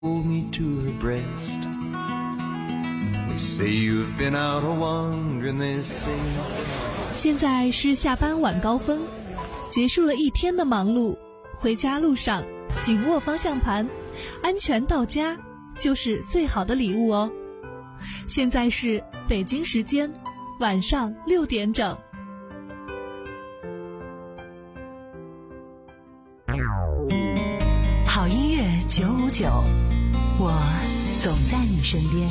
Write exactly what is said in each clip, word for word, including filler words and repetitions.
Hold me to her breast. They say you've been out a wandering, they say. 现在是下班晚高峰，结束了一天的忙碌，回家路上紧握方向盘，安全到家就是最好的礼物哦。现在是北京时间晚上六点整。 好音乐九五九，我总在你身边。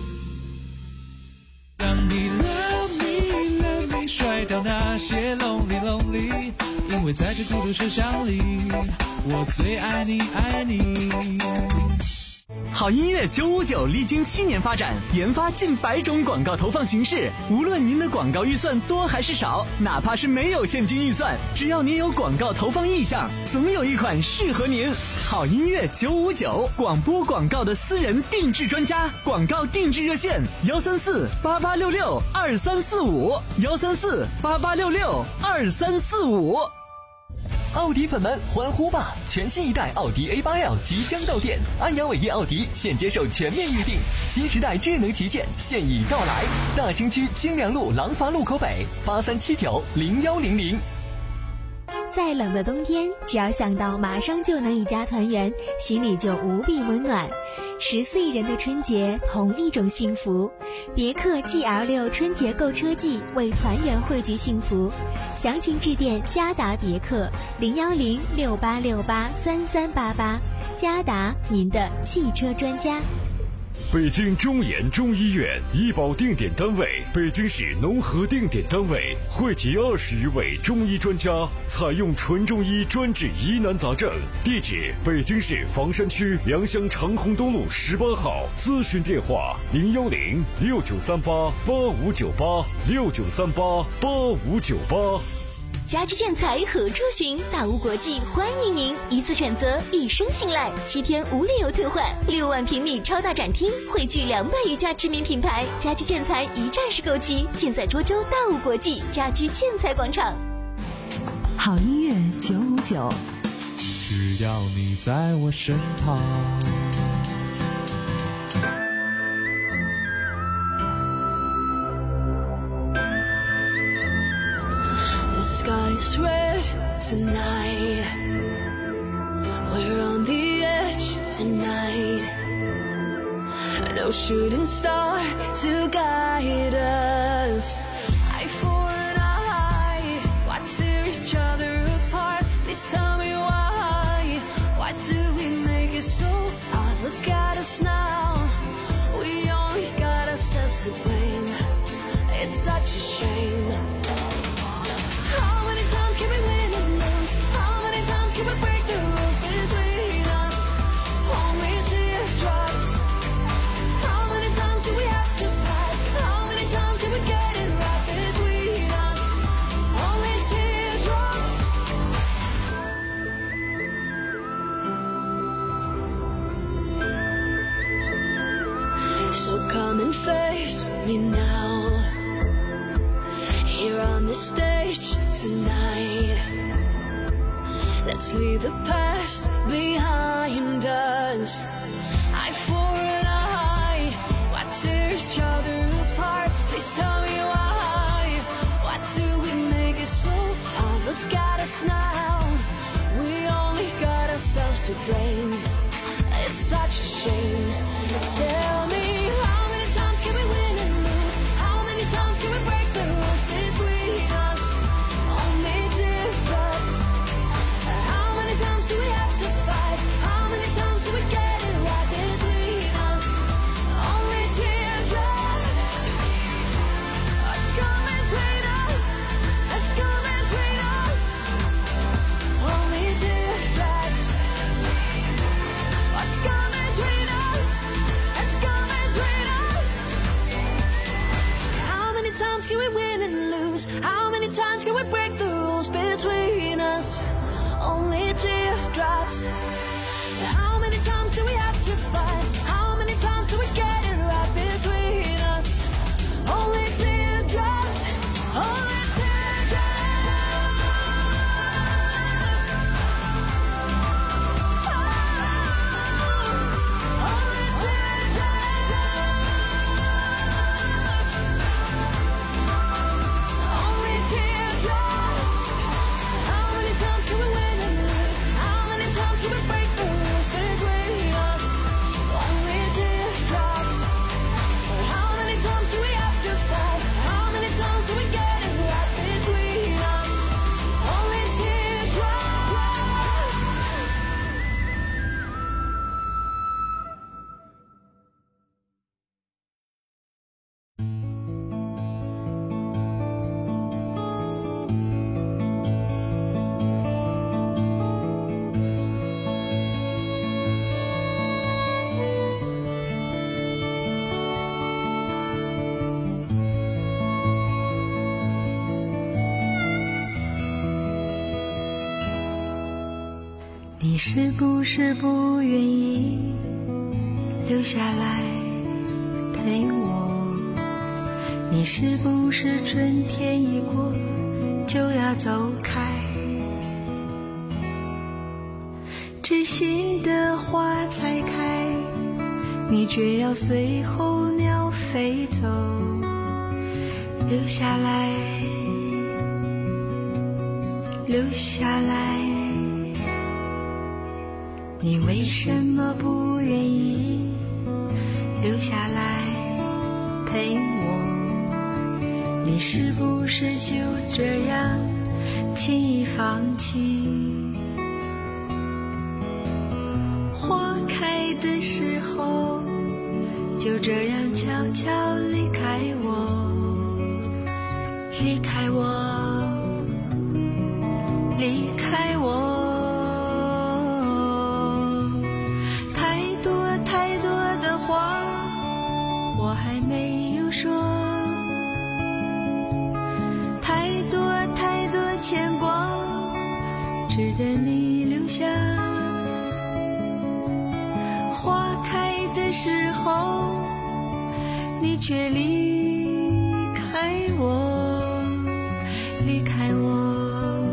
让你 love me love me 甩掉那些 lonely lonely， 因为在这孤独车厢里，我最爱你爱你。 好音乐九五九历经七年发展，研发近百种广告投放形式。无论您的广告预算多还是少，哪怕是没有现金预算，只要您有广告投放意向，总有一款适合您。好音乐九五九，广播广告的私人定制专家，广告定制热线：幺三四八八六六二三四五，幺三四八八六六二三四五。 奥迪粉们欢呼吧！全新一代奥迪 A 八 L 即将到店，安阳伟业奥迪现接受全面预定，新时代智能旗舰现已到来。大兴区京良路廊坊路口北，八三七九零幺零零。 再冷的冬天，只要想到马上就能一家团圆，心里就无比温暖。十四亿人的春节，同一种幸福。别克 G L 六 春节购车季，为团圆汇聚幸福。详情致电嘉达别克零幺零六八六八三三八八，嘉达，您的汽车专家。 北京中研中医院医保定点单位，北京市农合定点单位，汇集二十余位中医专家，采用纯中医专治疑难杂症。地址：北京市房山区良乡长虹东路十八号。咨询电话：零幺零六九三八八五九八六九三八八五九八。 家居建材何处寻？大屋国际欢迎您，一次选择，一生信赖，七天无理由退换，六万平米超大展厅，汇聚两百余家知名品牌，家居建材一站式购齐，尽在涿州大屋国际家居建材广场。 好音乐九五九， 只要你在我身旁。 The sky's red tonight. We're on the edge tonight. No shooting star to guide us. Eye for an eye. Why tear each other apart? Please tell me why. Why do we make it so hard? Look at us now. We only got ourselves to blame. It's such a shame. How many times can we win and lose? How many times can we break the rules between us? Only teardrops. How many times do we have to fight? How many times did we get it right between us? Only teardrops. So come and face me now, here on the stage tonight. Let's leave the past behind us. Eye for an eye. Why tear each other apart? Please tell me why. Why do we make it so hard? Look at us now. We only got ourselves to blame. It's such a shame. Tell me, how many times can we win and lose? How many times can we break the rules between us? Only teardrops. How many times do we have to fight? How many times do we get it right between us? Only teardrops. What's come between us? What's come between us? Only teardrops. What's come between us? What's come between us? How many times can we win and lose? How many times can we break the rules between us? Only teardrops. How many times do we have to fight? How many times do we get it right between us? Only teardrops. Only teardrops. Oh, 是不是不愿意留下来陪我？你是不是春天一过就要走开？知心的花才开，你却要随候鸟飞走。留下来，留下来，你为什么不愿意留下来陪我？你是不是就这样轻易放弃？花开的时候就这样悄悄离开我，离开我，离开我。太多太多的话我还没有说，太多太多牵挂值得你留下。花开的时候你却离开我，离开我，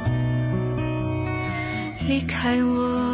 离开我。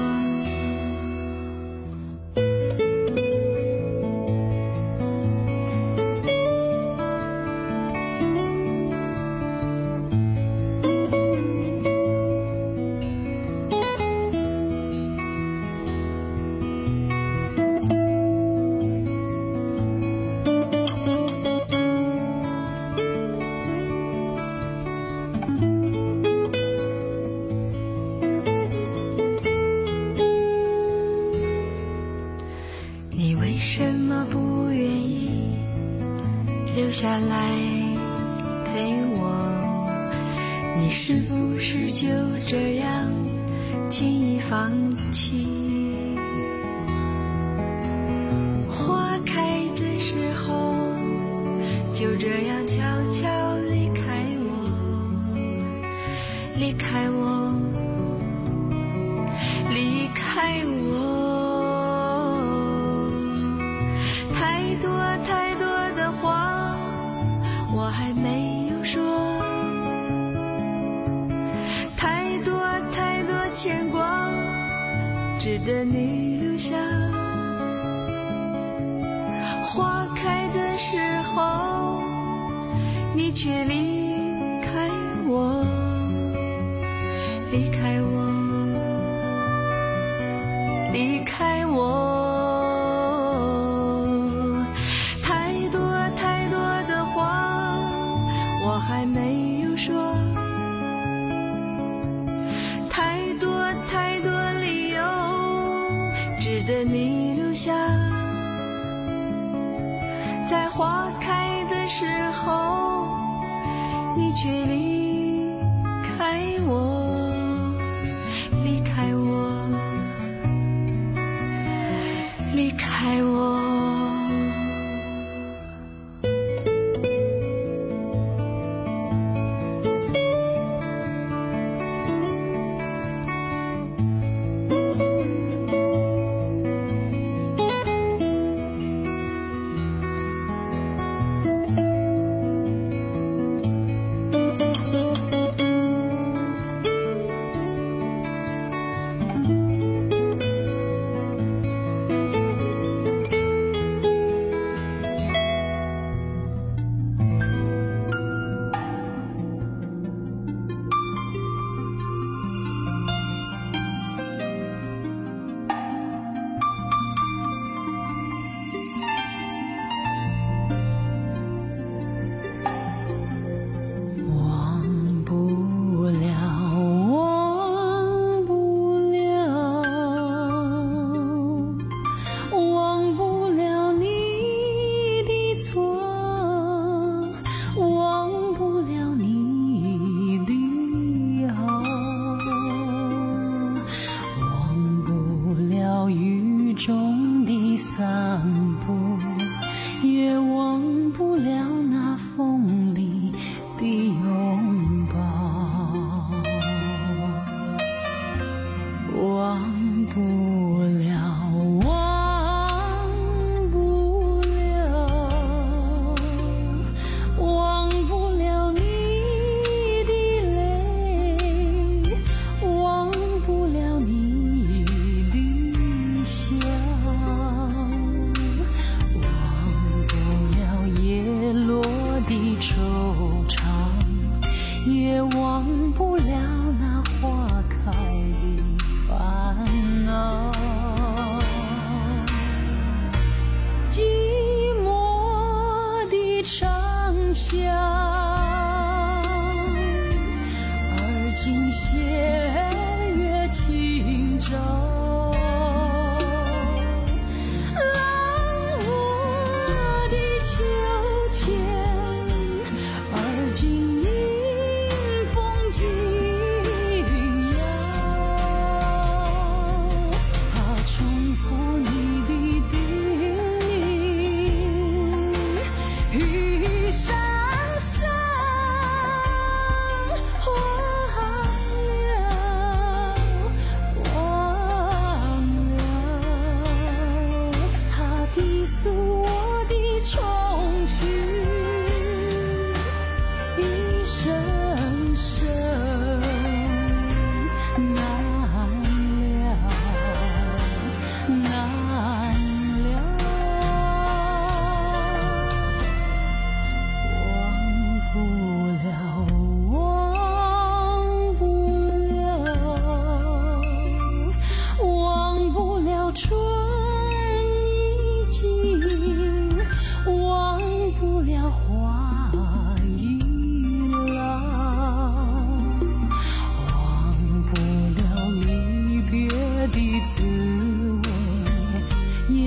留下来陪我，你是不是就这样轻易放弃？花开的时候就这样悄悄离开我，离开我，离开我。太多太多的话我还没有说，太多太多牵挂值得你留下。花开的时候你却离开我，离开我，离开我。我还没有说，太多太多理由值得你留下。在花开的时候你却离开我，离开我，离开我。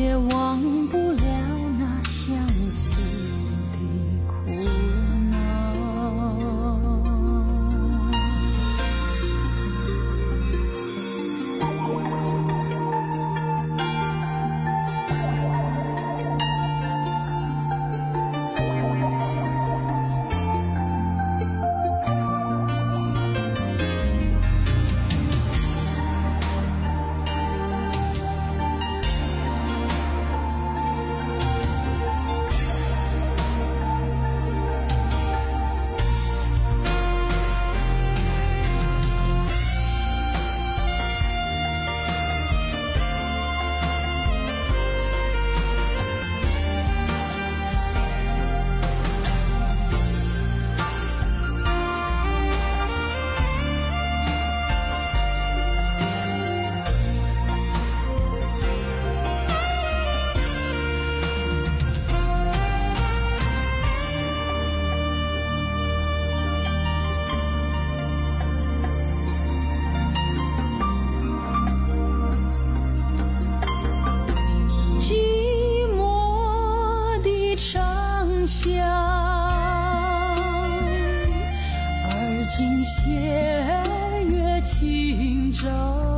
也忘不了那相思的苦恼。今斜月轻舟，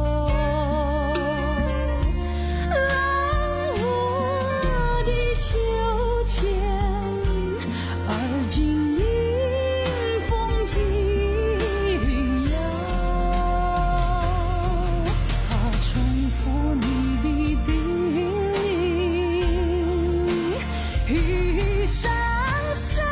浪我的秋千，而今迎风轻摇。它重复你的叮咛，一声声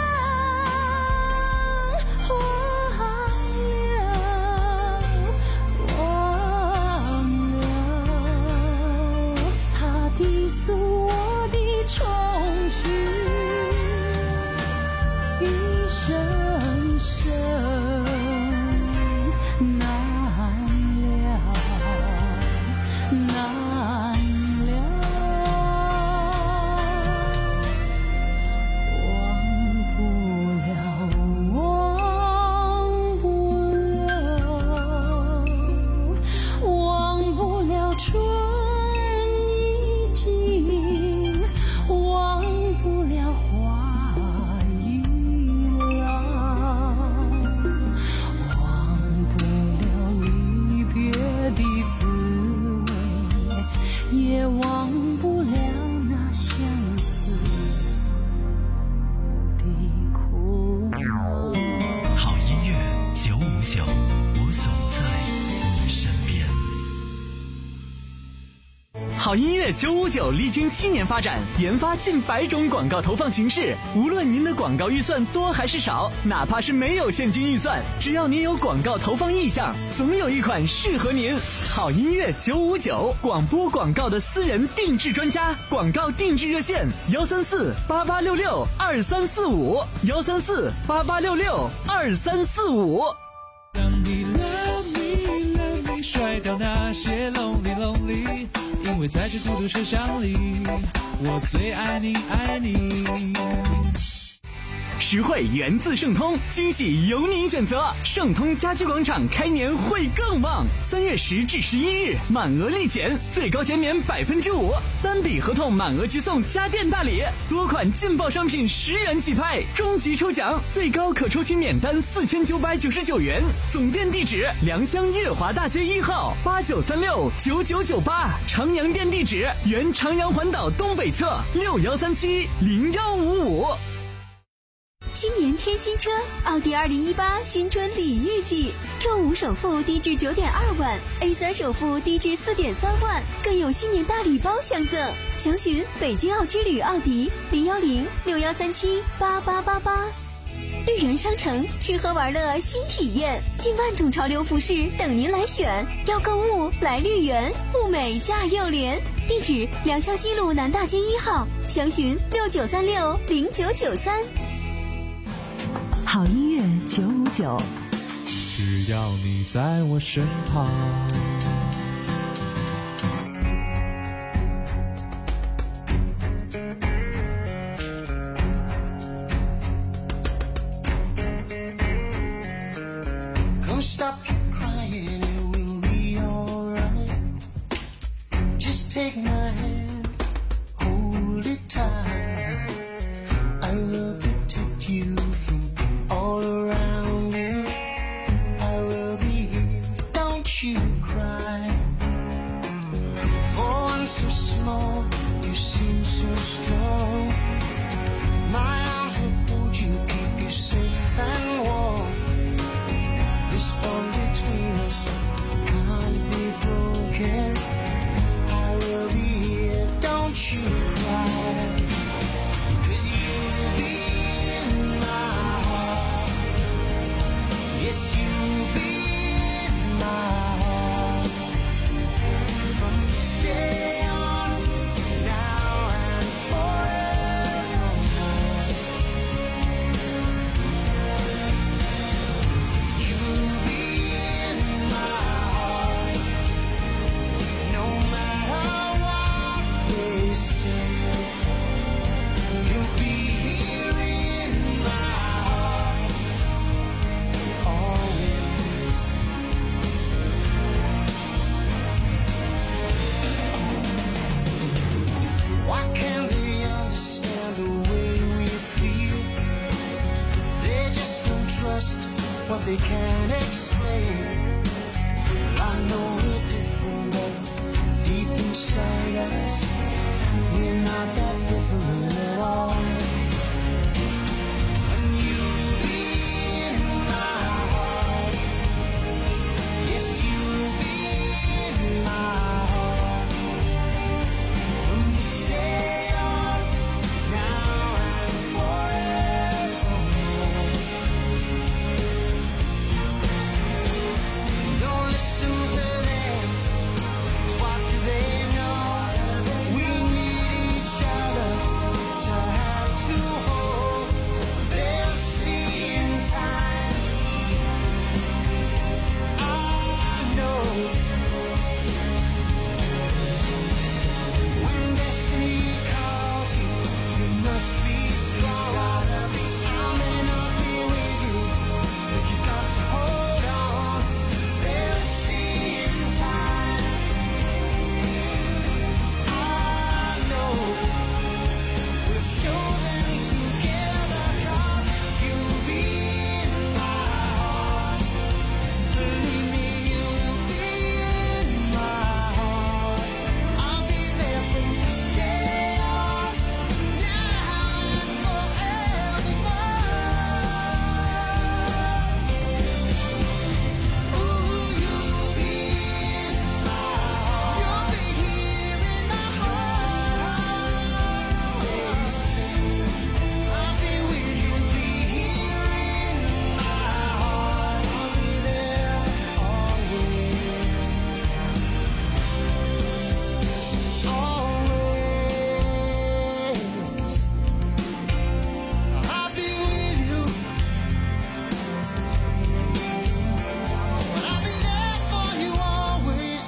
也忘不了那相思的苦恼。 好音乐九五九，我总在你身边。 好音乐九五九历经七年发展，研发近百种广告投放形式。无论您的广告预算多还是少，哪怕是没有现金预算，只要您有广告投放意向，总有一款适合您。好音乐九五九，广播广告的私人定制专家，广告定制热线幺三四八八六六二三四五幺三四八八六六二三四五。 当你 love me love me 甩掉那些 lonely lonely， 因为在这孤独车厢里，我最爱你爱你。 实惠源自盛通，惊喜由您选择。盛通家居广场开年会更旺，三月十至十一日满额立减，最高减免百分之五，单笔合同满额即送家电大礼，多款劲爆商品十元起拍，终极抽奖最高可抽取免单四千九百九十九元。总店地址：良乡月华大街一号八九三六九九九八，长阳店地址：原长阳环岛东北侧六幺三七零幺五五。 新年添新车，奥迪二零一八新春礼遇季 ，Q 五首付低至九点二万 ，A 三首付低至四点三万，更有新年大礼包相赠。详询北京奥之旅奥迪零幺零六幺三七八八八八。绿源商城，吃喝玩乐新体验，近万种潮流服饰等您来选。要购物来绿源，物美价又廉。地址：良乡西路南大街一号，详询六九三六零九九三。 好音乐九五九， 只要你在我身旁。 Come stop crying, it will be alright. Just take my hand, time. I will protect you from all around you. I will be here, don't you cry. For one so small, you seem so strong. My arms will hold you, keep you safe and warm. This bond between us can't be broken. I will be here, don't you cry. 'Cause you'll be in my heart. Yes, you'll be in my heart. From this day on, now and forevermore. You'll be in my heart. No matter what they say, you'll be here in my heart always. Why can't they understand the way we feel? They just don't trust what they can't explain. I know we're different, but deep inside us, we're not that different at all. And you'll be in my heart. Yes, you'll be in my heart. From this day on, now and forevermore. Don't listen to them, 'cause what do they know? We need each other to have to hold. They'll see in time. I know when destiny calls you, you must be strong. I may not be with you, but you got to hold on. They'll see in time. I know we'll show them together, 'cause you'll be in my heart. Believe me, you'll be in my heart. I'll be there from this day on, now and forevermore. Ooh, you'll be in my heart. You'll be here in my heart always. I'll be with you, be here in my heart. I'll be there always. Always. I'll be with you. I'll be there for you always.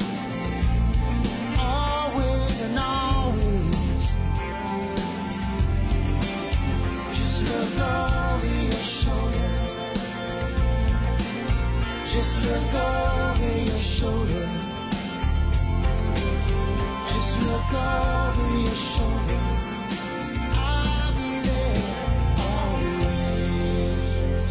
Always and always. Just look over your shoulder. Just look over your shoulder. Just look over your shoulder. I'll be there always.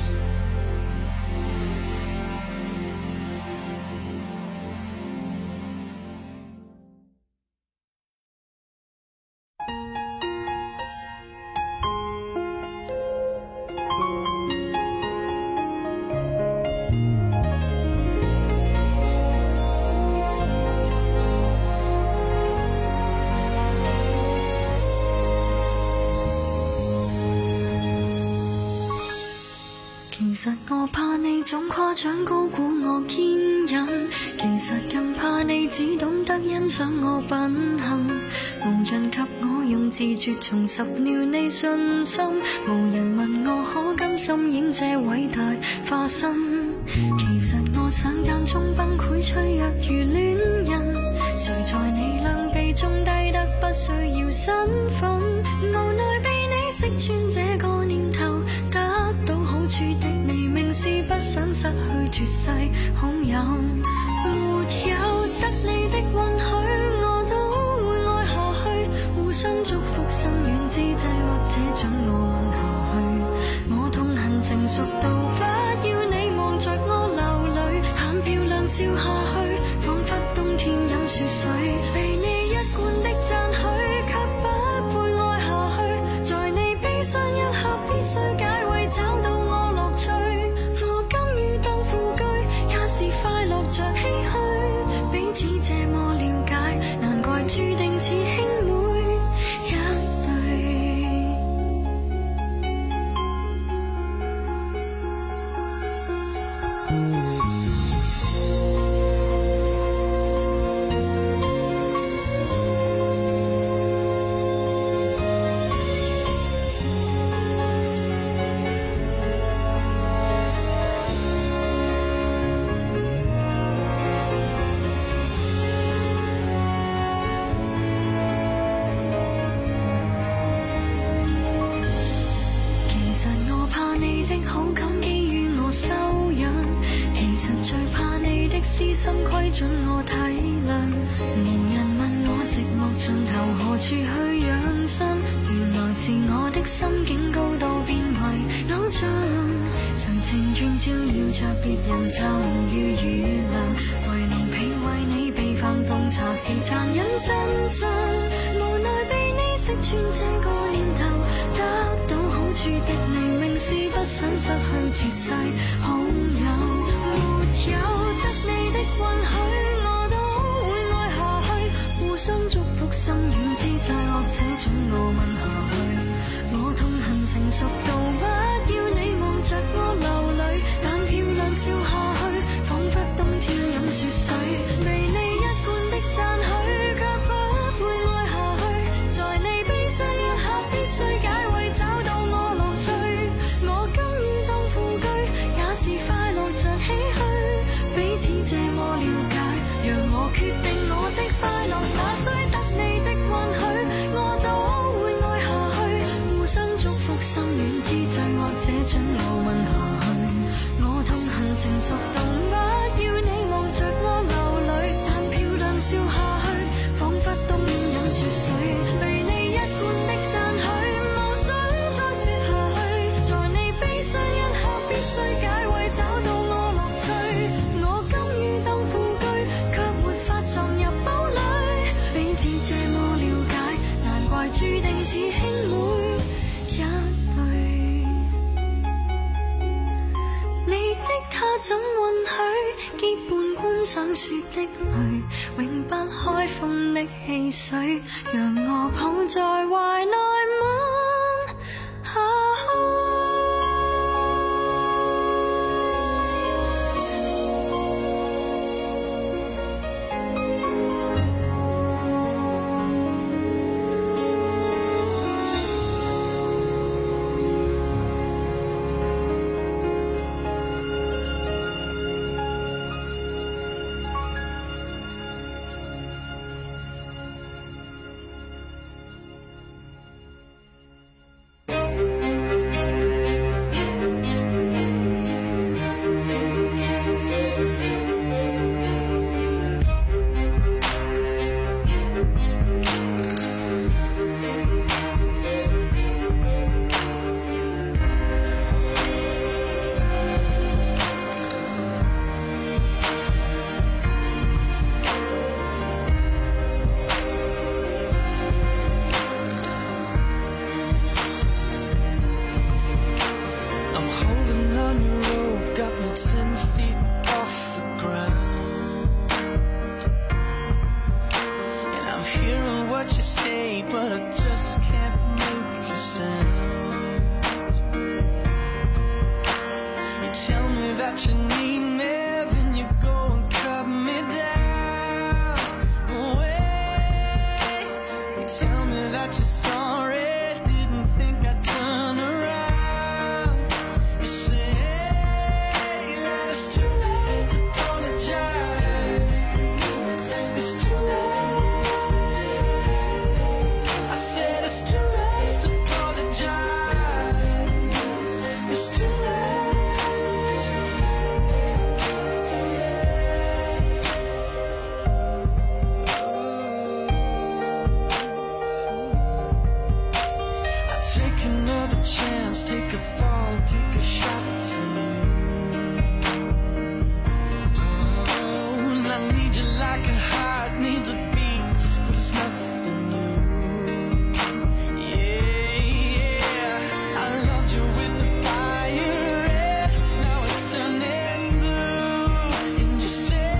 其實我怕你總誇獎高估我堅忍，其實更怕你只懂得欣賞我品行，無人及我用字絕重拾了你信心，無人問我可甘心演這偉大化身，其實我想間中崩潰脆弱如戀人，誰在你兩臂中低得不需要身份，無奈被你識穿這個念頭，得到好處的你明是不想失去絕世好友，沒有得你的允許，我都會愛下去，互相做福心軟之際，或者准我問下去。我痛恨成熟到不要你望着我流淚，淡漂亮笑下去，彷彿冬天飲雪水。被你一貫的讚許，卻不配愛下去。在你悲傷一刻，必須解圍，找到我樂趣。我甘於當副居，也是快樂着唏噓。彼此這麼了解，難怪注定似兄妹一對。私心規準我體諒，無人問我寂寞盡頭何處去養傷，原來是我的心境高到變為偶像，誰情願照耀着別人就予原諒，為能被為你被飯奉茶是殘忍真相，無奈被你識穿這個念頭，得到好處的你明是不想失去絕世好友，沒有你的允許，我都會愛下去，互相祝福心軟之際，或者准我問下去。我痛恨成熟到不要你望着我流淚，但漂亮笑下去，彷彿冬天飲雪水。被你一貫的讚許，卻不配愛下去。在你悲傷一刻，必須解圍，找到我樂趣。我甘於當副居，也是快樂着唏噓。彼此這麼了解，讓我決定我的快樂，那須得你的允許，我都會愛下去。互相祝福心軟之際，或者准我問下去。我痛恨成熟到不要你望着我流淚，但漂亮笑下去，彷彿冬天飲雪水。被你一貫的讚許，無需再說下去。在你悲傷一刻，必須解圍，找到我樂趣。注定似兄妹一對，你的他怎允許結伴觀賞雪的淚，永不開封的汽水，讓我抱在懷內吻下去。 Take another chance, take a fall, take a shot for you. Oh, and I need you like a heart needs a beat, but it's nothing new. Yeah, yeah, I loved you with the fire red, now it's turning blue. And you say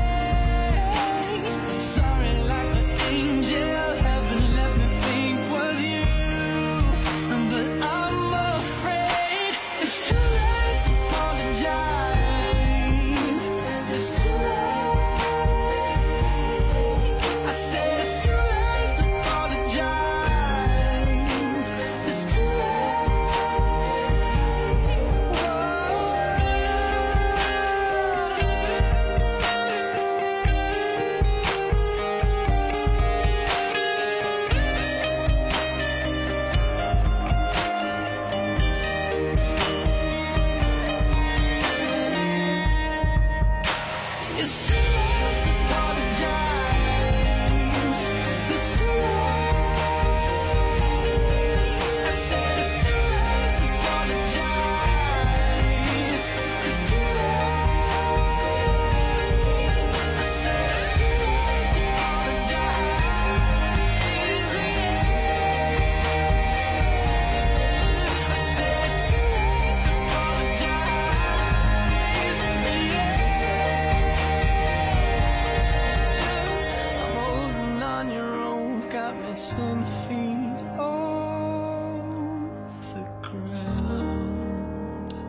sorry like the angel heaven let me think was you. But I'm afraid it's too late to apologize. It's too late. I said it's too late to apologize. It's too late. It's too late to apologize. It's too late. I said it's too late to apologize. It's too late. I said it's too late to apologize. I said it's too late to apologize. I'm holding on your rope, got me ten feet off the ground.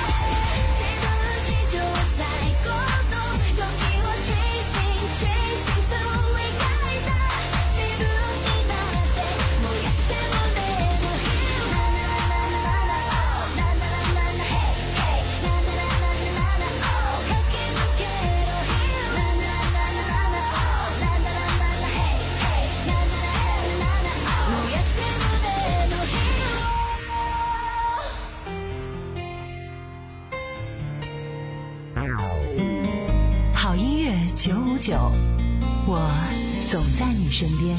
Chasing 乐九五九，我总在你身边。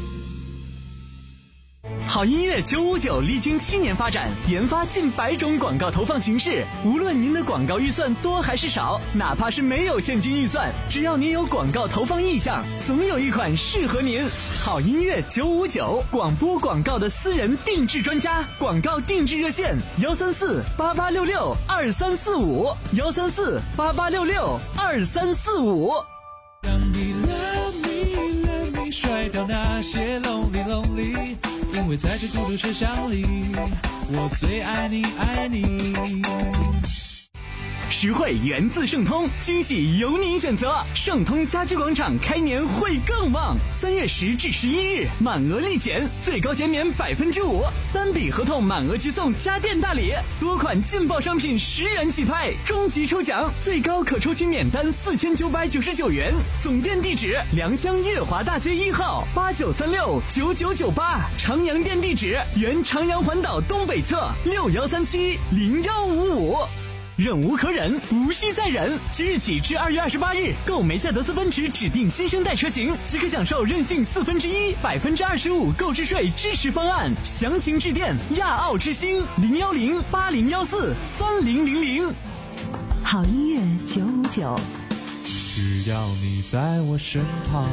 好音乐九五九历经七年发展，研发近百种广告投放形式。无论您的广告预算多还是少，哪怕是没有现金预算，只要您有广告投放意向，总有一款适合您。好音乐九五九，广播广告的私人定制专家，广告定制热线：幺三四八八六六二三四五，幺三四八八六六二三四五。 让你 love me love me 甩掉那些 lonely lonely， 因为在这孤独车厢里，我最爱你爱你。 实惠源自盛通，惊喜由您选择。盛通家居广场开年会更旺，三月十至十一日满额立减，最高减免百分之五，单笔合同满额即送家电大礼，多款劲爆商品十元起拍，终极抽奖最高可抽取免单四千九百九十九元。总店地址：良乡悦华大街一号八九三六九九九八，长阳店地址：原长阳环岛东北侧六幺三七零幺五五。忍无可忍，无需再忍。即日起至二月二十八日，购梅赛德斯奔驰指定新生代车型，即可享受任性四分之一、百分之二十五购置税支持方案。详情致电亚奥之星零幺零八零幺四三零零零。 好音乐九五九， 只要你在我身旁。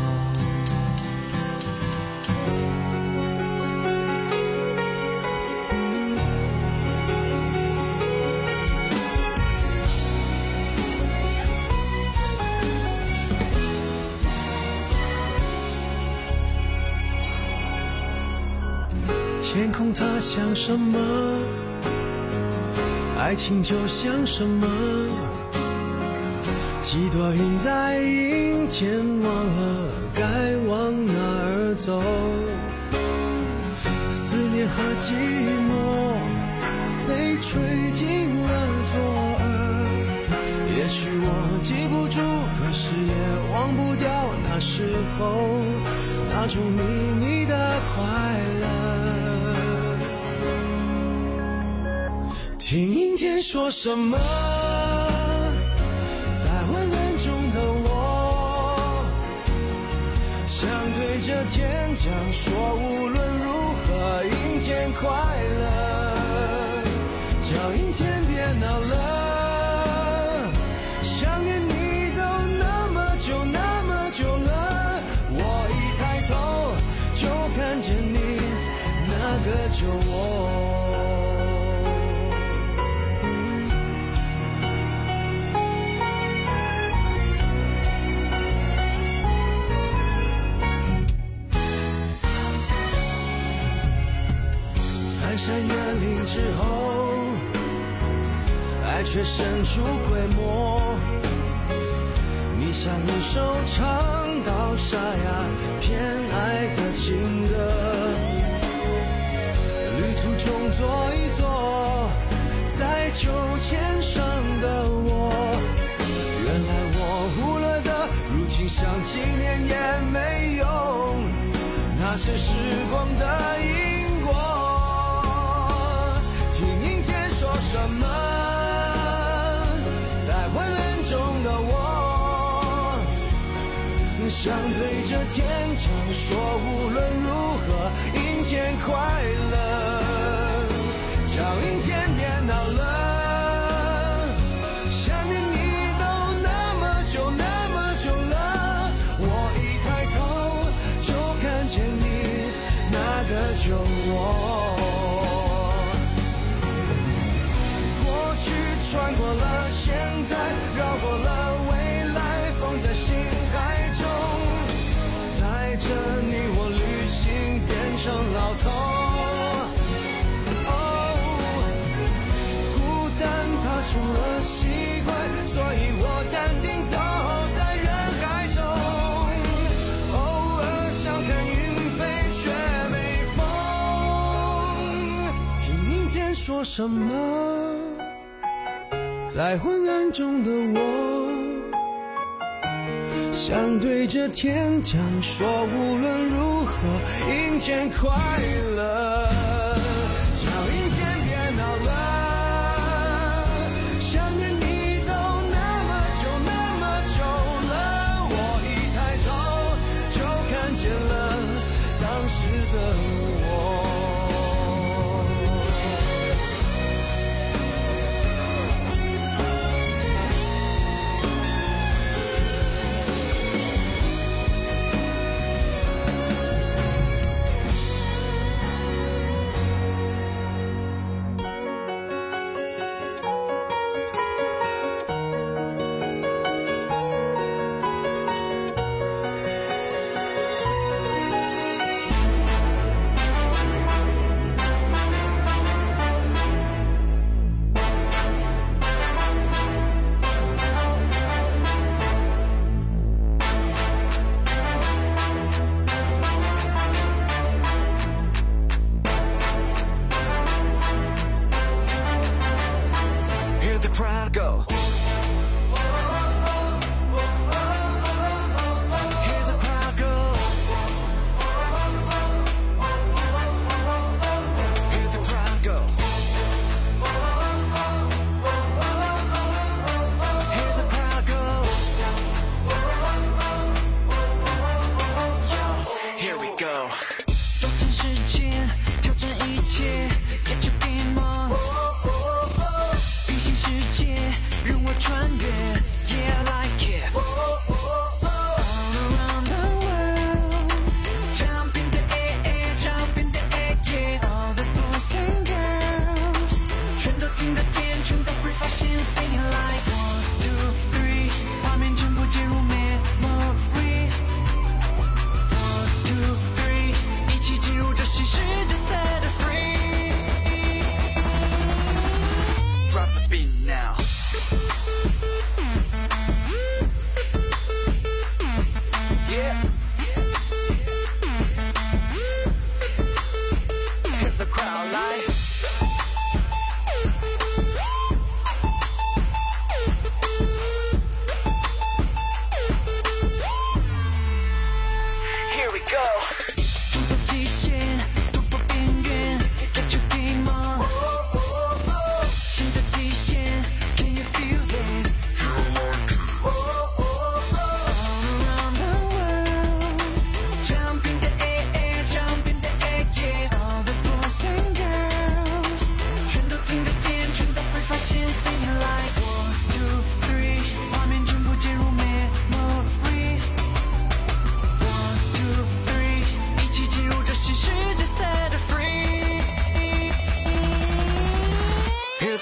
天空它像什么，爱情就像什么，几朵云在阴天，忘了该往哪儿走。思念和寂寞被吹进了左耳，也许我记不住，可是也忘不掉那时候那种秘密的快乐。听阴天说什么，在昏暗中的我，想对着天讲说，无论如何阴天快乐，叫阴天别闹了，想念你都那么久那么久了，我一抬头就看见你那个旧我。翻山越岭之后，爱却神出鬼没，你像一首唱到沙哑偏爱的情歌，旅途中坐一坐，在秋千上的我，原来我忽略的，如今想纪念也没用，那是时光的因果。听阴天说什么，在昏暗中的我，想对着天讲说，无论如何阴天快乐，叫阴天别闹了，想念你都那么久那么久了，我一抬头就看见你那个旧我。穿过了现在，绕过了未来，放在心海中，带着你我旅行变成老头。哦，孤单怕成了习惯，所以我淡定走在人海中，偶尔想看云飞却没风。听阴天说什么，在昏暗中的我，想对着天讲说，无论如何阴天快乐，叫阴天别闹了，想念你都那么久那么久了，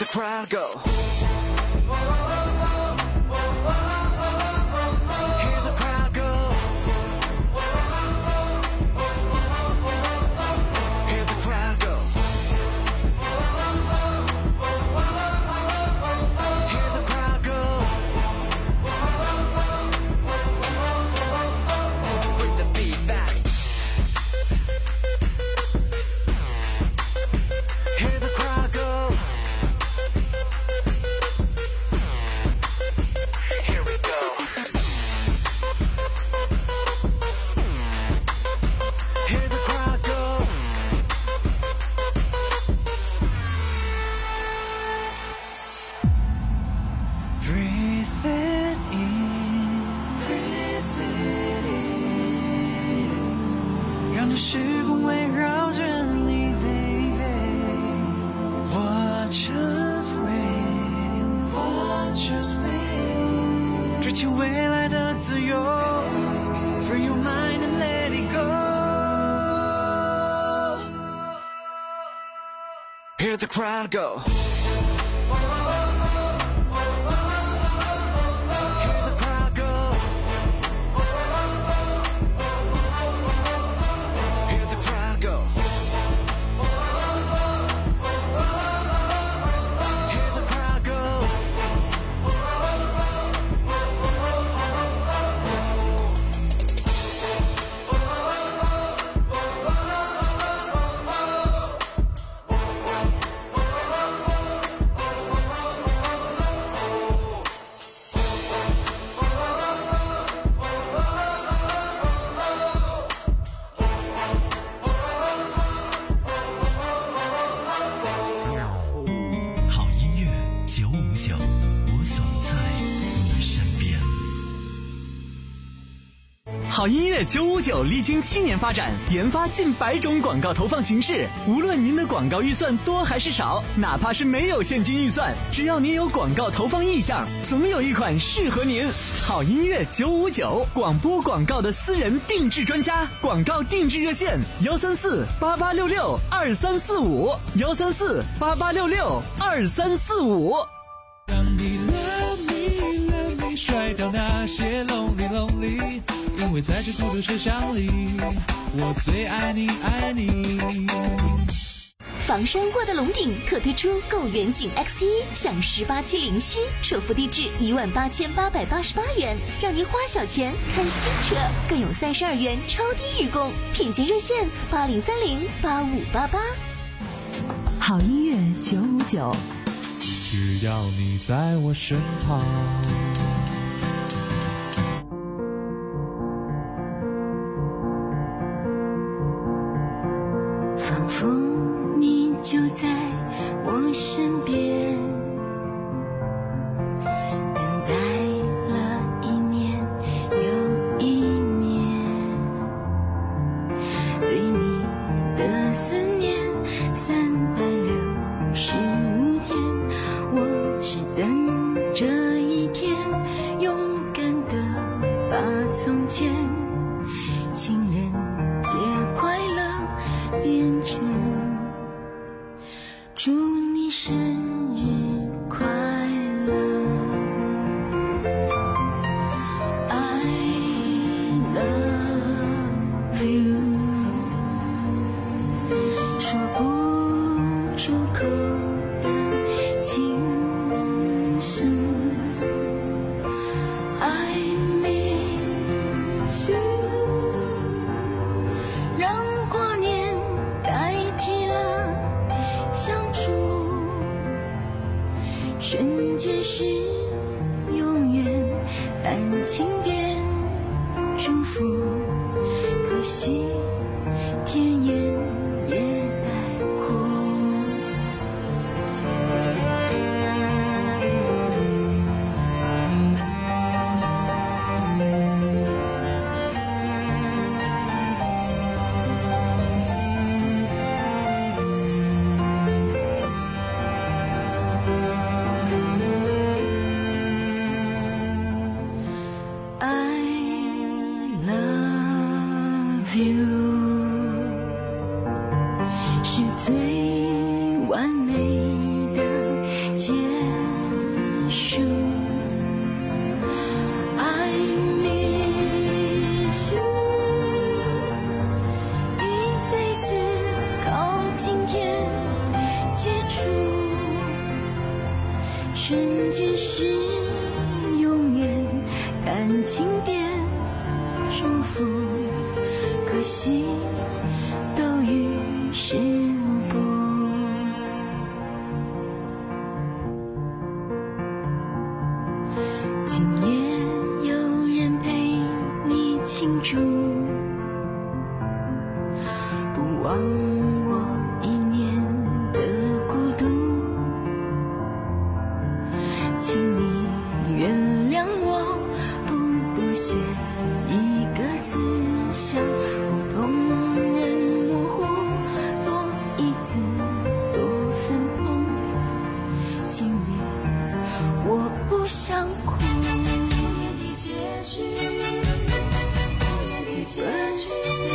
crowd go. Free your mind and let it go. Hear the crowd go. 好音乐九五九历经七年发展，研发近百种广告投放形式。无论您的广告预算多还是少，哪怕是没有现金预算，只要您有广告投放意向，总有一款适合您。好音乐九五九，广播广告的私人定制专家，广告定制热线：幺三四八八六六二三四五，幺三四八八六六二三四五。 让你 love me love me 甩掉那些 lonely lonely。因为在这孤独车厢里，我最爱你爱你。 房山沃德龙鼎特推出购远景 X 一 享十八期零息，首付低至一万八千八百八十八元，让您花小钱看新车，更有三十二元超低日供。品鉴热线八零三零八五八八。 好音乐九五九， 只要你在我身旁。 仿佛你就在我身边，等待了一年又一年，对你的思念三百六十五天，我只等这一天，勇敢地把从前情人节快乐变成祝你生日快乐 I love you 说不出口的情愫 I miss you 让过年代替了相处，瞬间是永远，但情变祝福，可惜甜言也带苦。是最完美的情祝福，可惜都于事无补。今夜有人陪你庆祝，不忘我一年的孤独，请你原谅我不多写一个字，像普通人模糊，多一字多分痛。今夜我不想哭，结局，结局。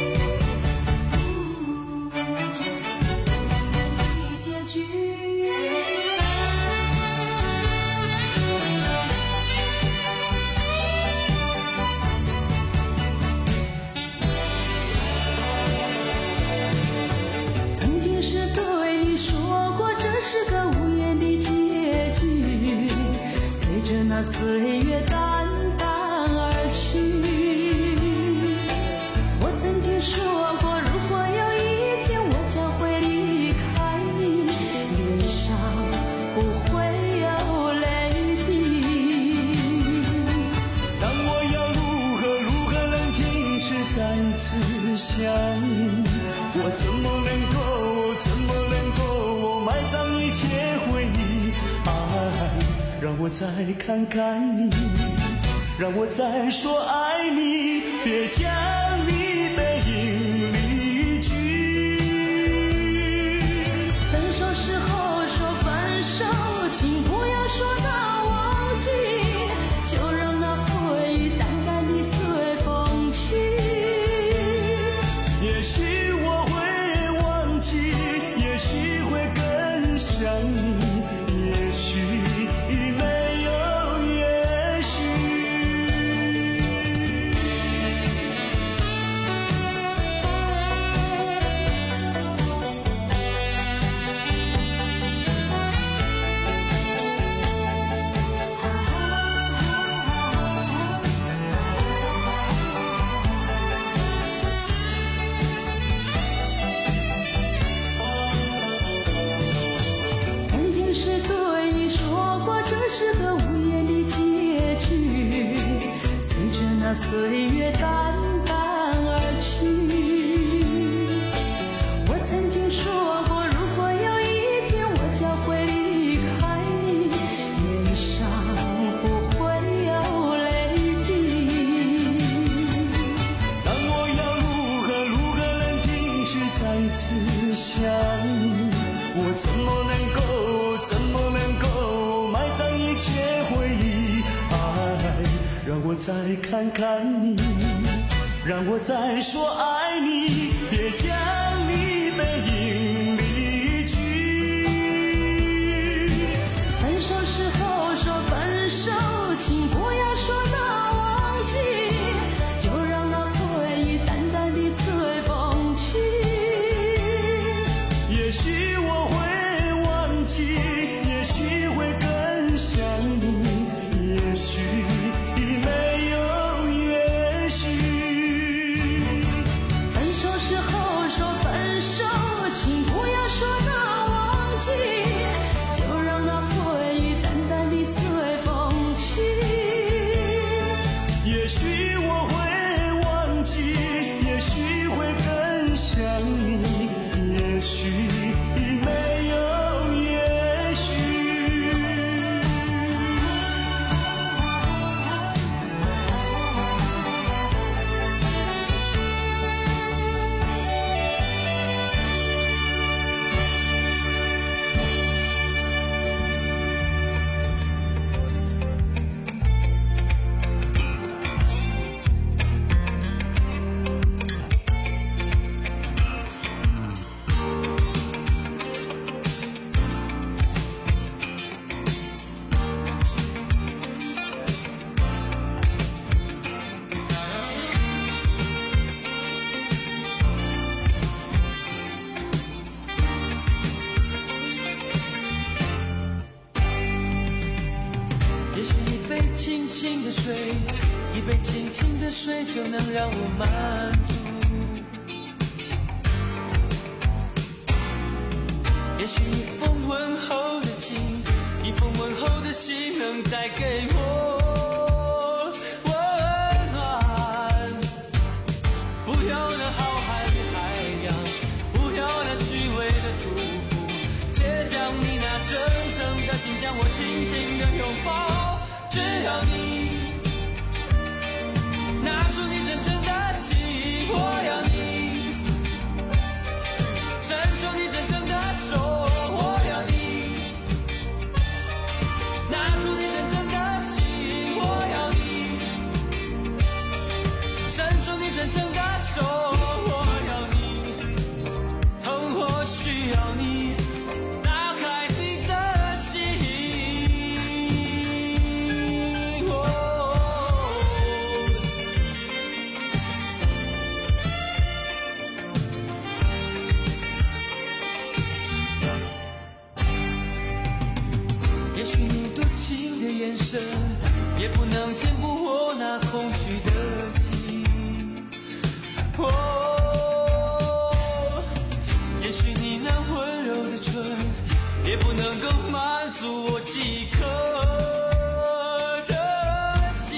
曾经是对你说过这是个无言的结局，随着那岁月淡淡而去。我曾经说过，如果有一天我将会离开你，脸上不会有泪滴。 但我要如何如何能停止再次想你？我怎么能够怎么能够埋葬一切回忆？爱让我再看看你，让我再说爱你，别将你背影离去。 分手时候说分手，请不要说那忘记，就让那回忆淡淡地随风去。 也许我会忘记，也许会更想你，也许没有也许。 曾经是对你说过这是个无言的结局，随着那岁月淡淡而去。我曾经说过，如果有一天我将会离开你，脸上不会有泪滴。 但我要如何如何能停止再次想你？我怎么能够怎么能够埋葬一切回忆？爱让我再看看你，让我再说爱你，别将你背影离去。 分手时候说分手，请不要说那忘记，就让那回忆淡淡地随风去。 也许我会忘记，也许会更想你，也许没有也许。 分手时候说分手，请不要说那忘记，就让那回忆淡淡地随风去。 也许我会忘记，也许会更想你，也许没有也许。 轻轻的睡，一杯清清的水就能让我满足。也许一封问候的信，一封问候的信能带给我温暖。不要那浩瀚的海洋，不要那虚伪的祝福，且将你那真诚的心将我轻轻的拥抱。只要你拿出你真诚的心，我要你伸出你真诚的手，我要你拿出你真诚的心，我要你伸出你真诚的手，我要你，哦，我需要你打开你的心。也许你多情的眼神也不能填补我那空虚的心，哦，也许你那温柔的唇也不能够满足我饥渴的心。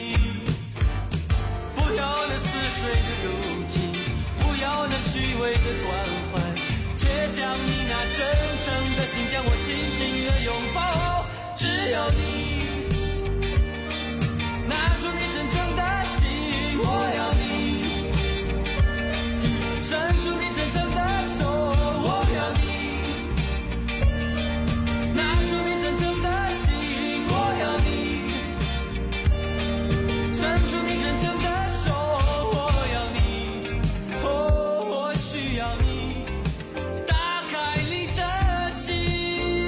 不要那似水的柔情，不要那虚伪的关怀，且将你那真诚的心将我轻轻的拥抱。只要你拿出你真诚的心，我要你伸出你真诚的手，我要你拿出你真诚的心，我要你伸出你真诚的手，我要你，哦，我需要你打开你的心。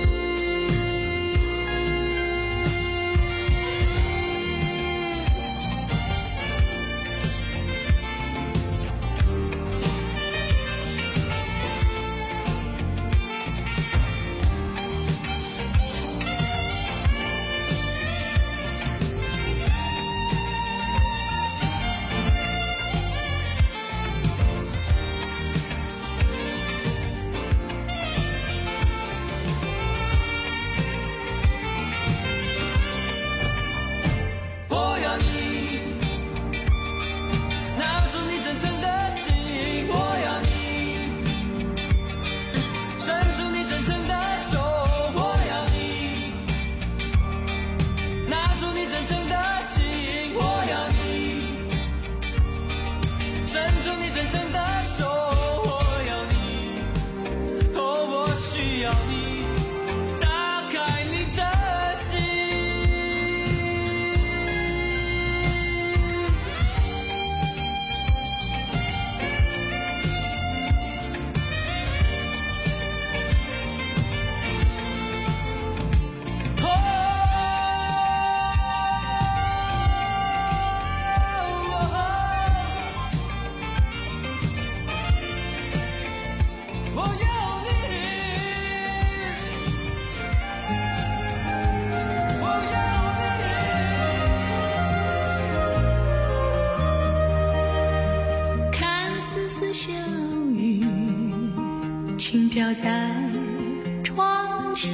飘在窗前，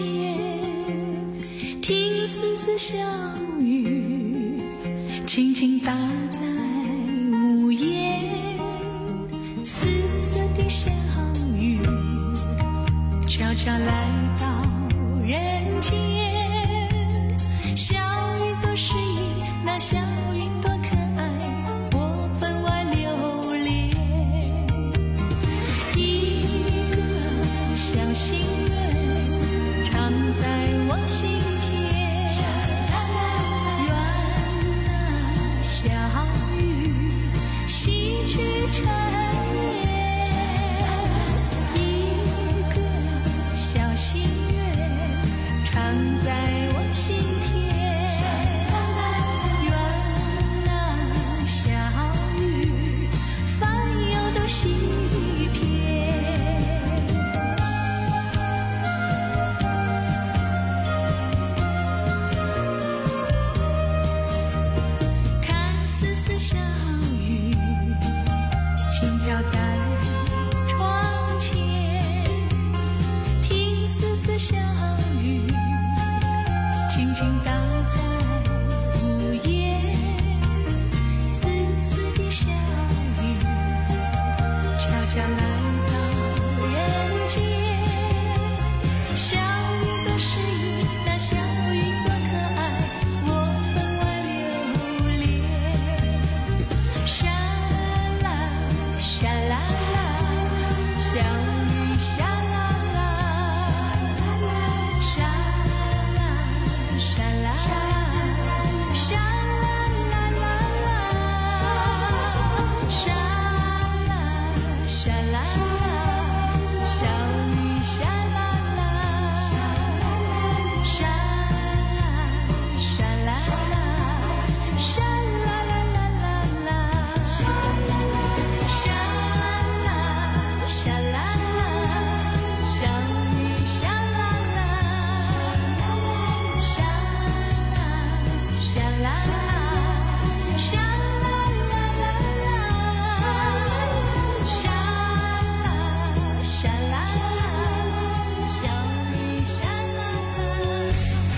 听丝丝小雨轻轻打在屋檐，丝丝的小雨悄悄来到人间，小雨多诗意，那小雨多可爱，我分外留恋。一个小心愿常在我心田，愿那小雨洗去尘烟。一个小心愿常在我心田，愿那小雨烦忧都洗遍。看似轻飘在窗前，听丝丝小雨轻轻打在屋檐，丝丝的小雨悄悄来到人间。小雨多诗意，那小雨多可爱，我分外留恋。沙啦沙啦啦，小雨沙啦啦，沙啦沙啦啦，沙啦啦啦啦，沙啦沙啦啦，小雨沙啦啦，沙啦沙啦啦，沙啦啦啦啦啦，沙啦沙啦啦，小雨沙啦啦，沙啦沙啦啦，沙啦啦啦啦，沙啦沙啦啦，小雨沙啦啦。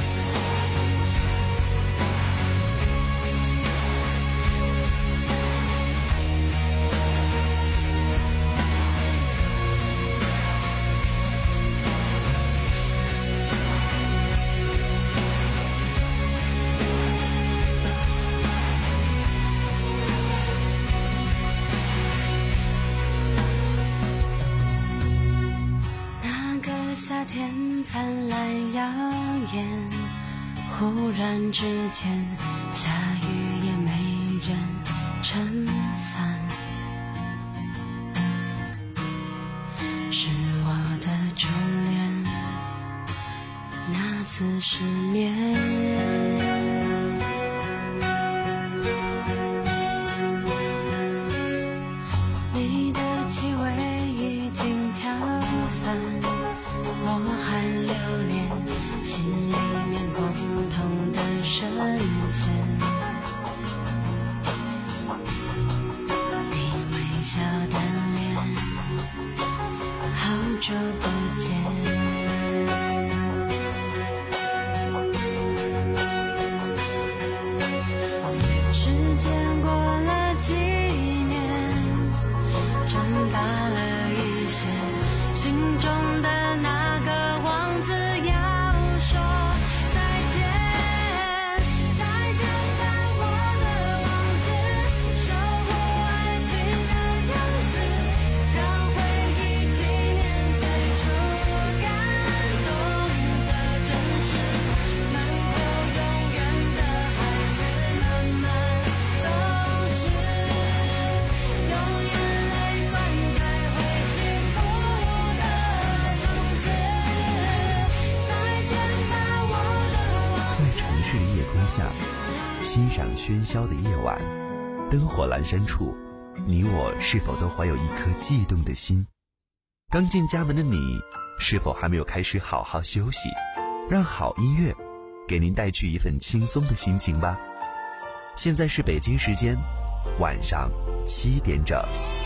那个夏天灿烂耀眼，忽然之间下雨也没人撑伞，是我的初恋，那次失眠。你的气味已经飘散，我还留恋心里面共同的深陷。你微笑的脸，好久不见。时间过了几年，长大了一些，心中的那个王子要说再见，再见吧我的王子，守护爱情的样子，让回忆纪念最初感动的真实，门口永远的孩子慢慢都是用眼泪灌溉会幸福的种子，再见吧我的王子。 在城市的夜空下，欣赏喧嚣的夜晚，灯火阑珊处，你我是否都怀有一颗悸动的心？刚进家门的你，是否还没有开始好好休息？让好音乐给您带去一份轻松的心情吧。现在是北京时间晚上七点整。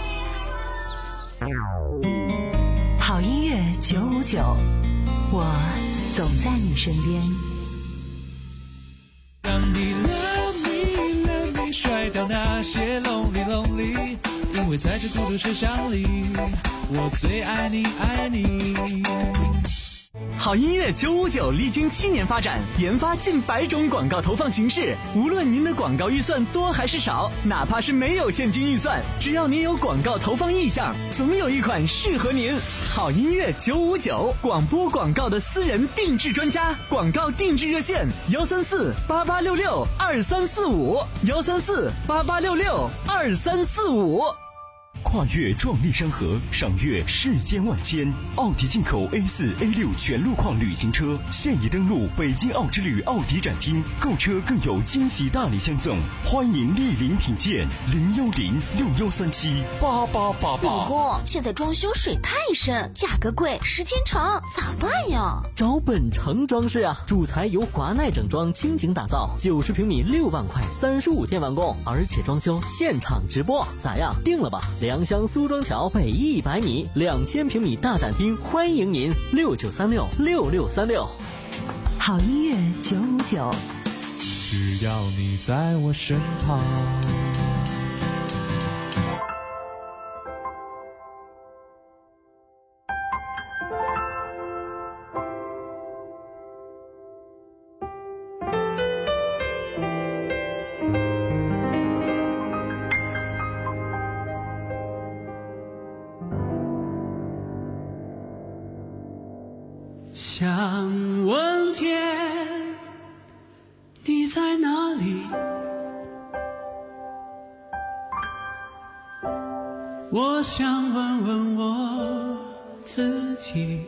好音乐九五九，我总在你身边。 让你 love me love me 甩掉那些 lonely lonely， 因为在这孤独车厢里，我最爱你爱你。 好音乐九五九历经七年发展，研发近百种广告投放形式。无论您的广告预算多还是少，哪怕是没有现金预算，只要您有广告投放意向，总有一款适合您。好音乐九五九，广播广告的私人定制专家，广告定制热线幺三四八八六六二三四五幺三四八八六六二三四五。 跨越壮丽山河，赏阅世间万千。奥迪进口 A 四 A 六 全路况旅行车现已登陆北京奥之旅奥迪展厅，购车更有惊喜大礼相赠，欢迎莅临品鉴。零幺零六幺三七八八八八。 老公，现在装修水太深，价格贵，时间长，咋办呀？ 找本城装饰啊，主材由华奈整装倾情打造，九十平米六万块，三十五天完工，而且装修现场直播，咋样？定了吧？两阳乡苏庄桥北一百米两千平米大展厅，欢迎您六九三六六六三六。 好音乐九五九， 只要你在我身旁。 想问天，你在哪里？我想问问我自己。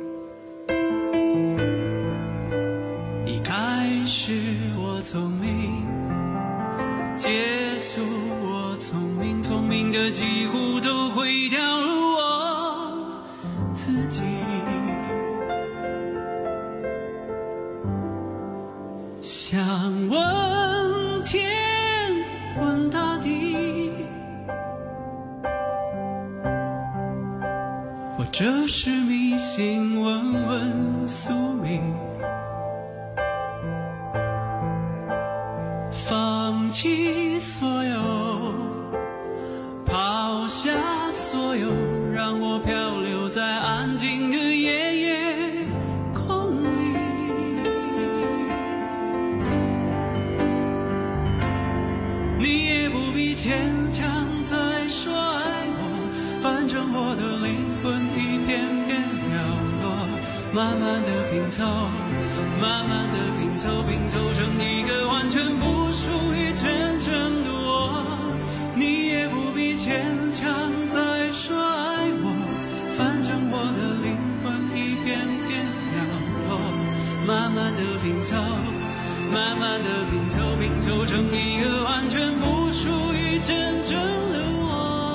一开始我聪明，结束我聪明，聪明的几乎都毁掉了我自己。想问天，问大地，或者是迷信，问问宿命。放弃所有，抛下所有，让我漂流在安静的夜夜空里。你也不必牵强再说爱我，反正我的灵魂一片片掉落，慢慢的拼凑，慢慢的拼凑，拼凑成一个完全不属于真正的我。你也不必牵强再说爱我，反正我的灵魂一片片掉落，慢慢的拼凑，慢慢的拼凑，拼凑成一个完全不属于真正的我。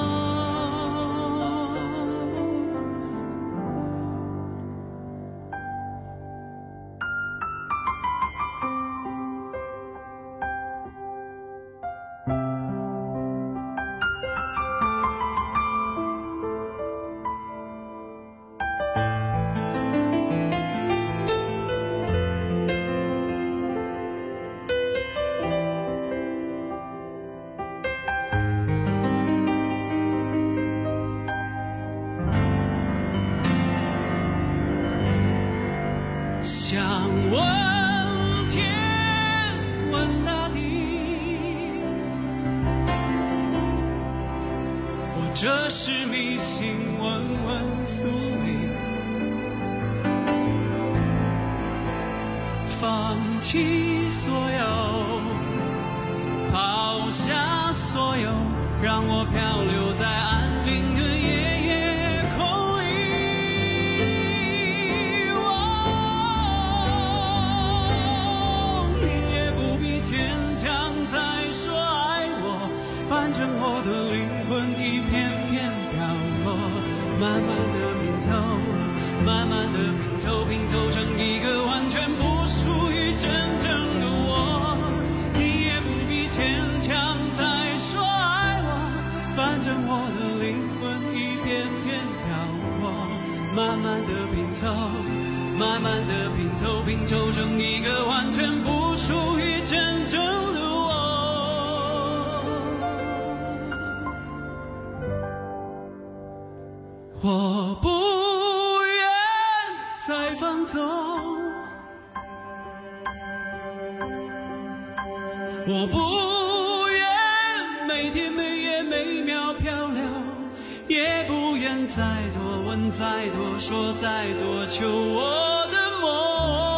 想问天，问大地，或者是迷信，问问宿命。放弃所有，抛下所有，让我漂流在安静的夜夜空里。反正我的灵魂一片片掉落，慢慢的拼凑，慢慢的拼凑，拼凑成一个完全不属于真正的我。你也不必牵强再说爱我，反正我的灵魂一片片掉落，慢慢的拼凑，慢慢的拼凑，拼凑成一个完全不属于真正的我。我不愿再放纵，我不愿每天每夜每秒漂流，也不愿再多问再多说再多求我的梦。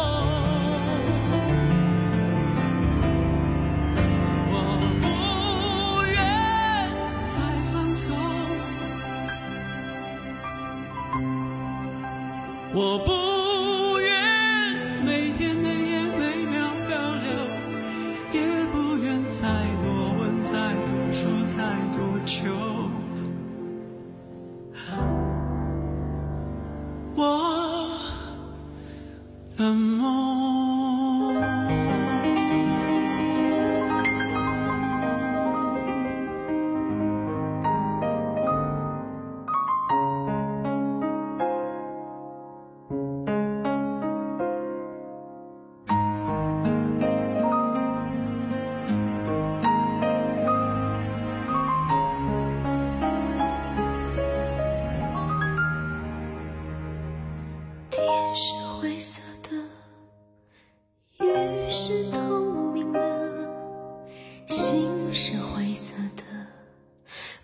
我不愿每天每夜每秒漂流，也不愿再多问再多说再多求我的梦。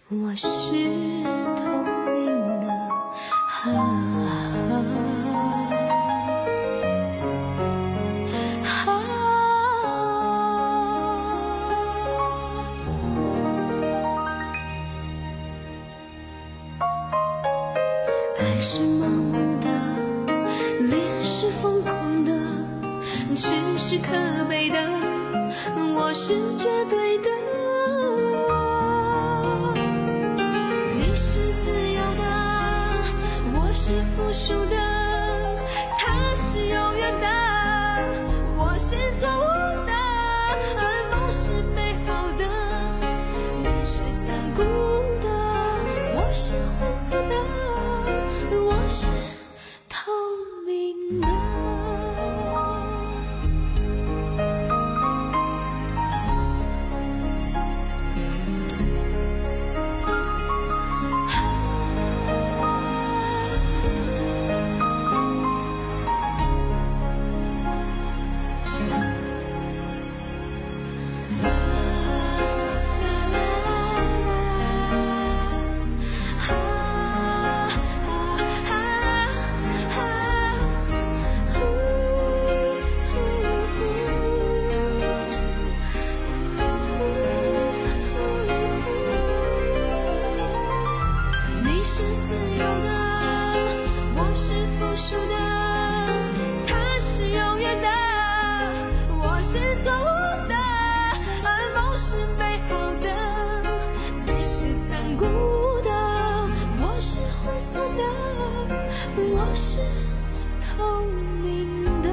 我是透明的。啊爱是盲目的，恋是疯狂的，痴是可悲的，我是绝对的。你是自由的，我是负数的，他是永远的，我是错误的，而梦是美好的，你是残酷的，我是灰色的，我是透明的。你是自由的，我是负数的，他是永远的，我是错误的，而梦是美好的，你是残酷的，我是灰色的，我是透明的。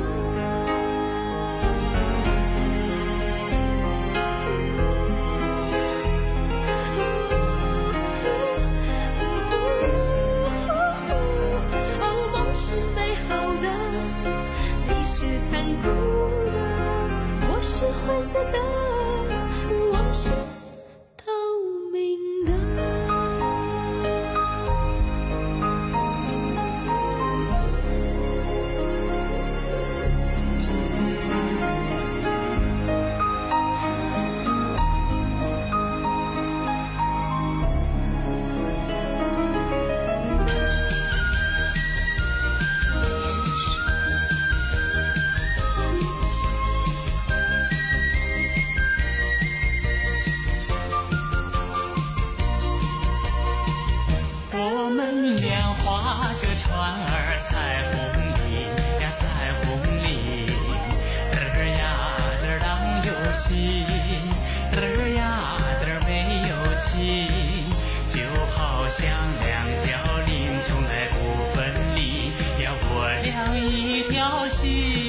残酷的，我是灰色的，我是透明的。 我们俩划着船儿，彩虹里呀彩虹里，嘚儿呀嘚儿浪游戏，嘚儿呀嘚儿没有情，就好像两角鳞从来不分离，呀我俩一条心。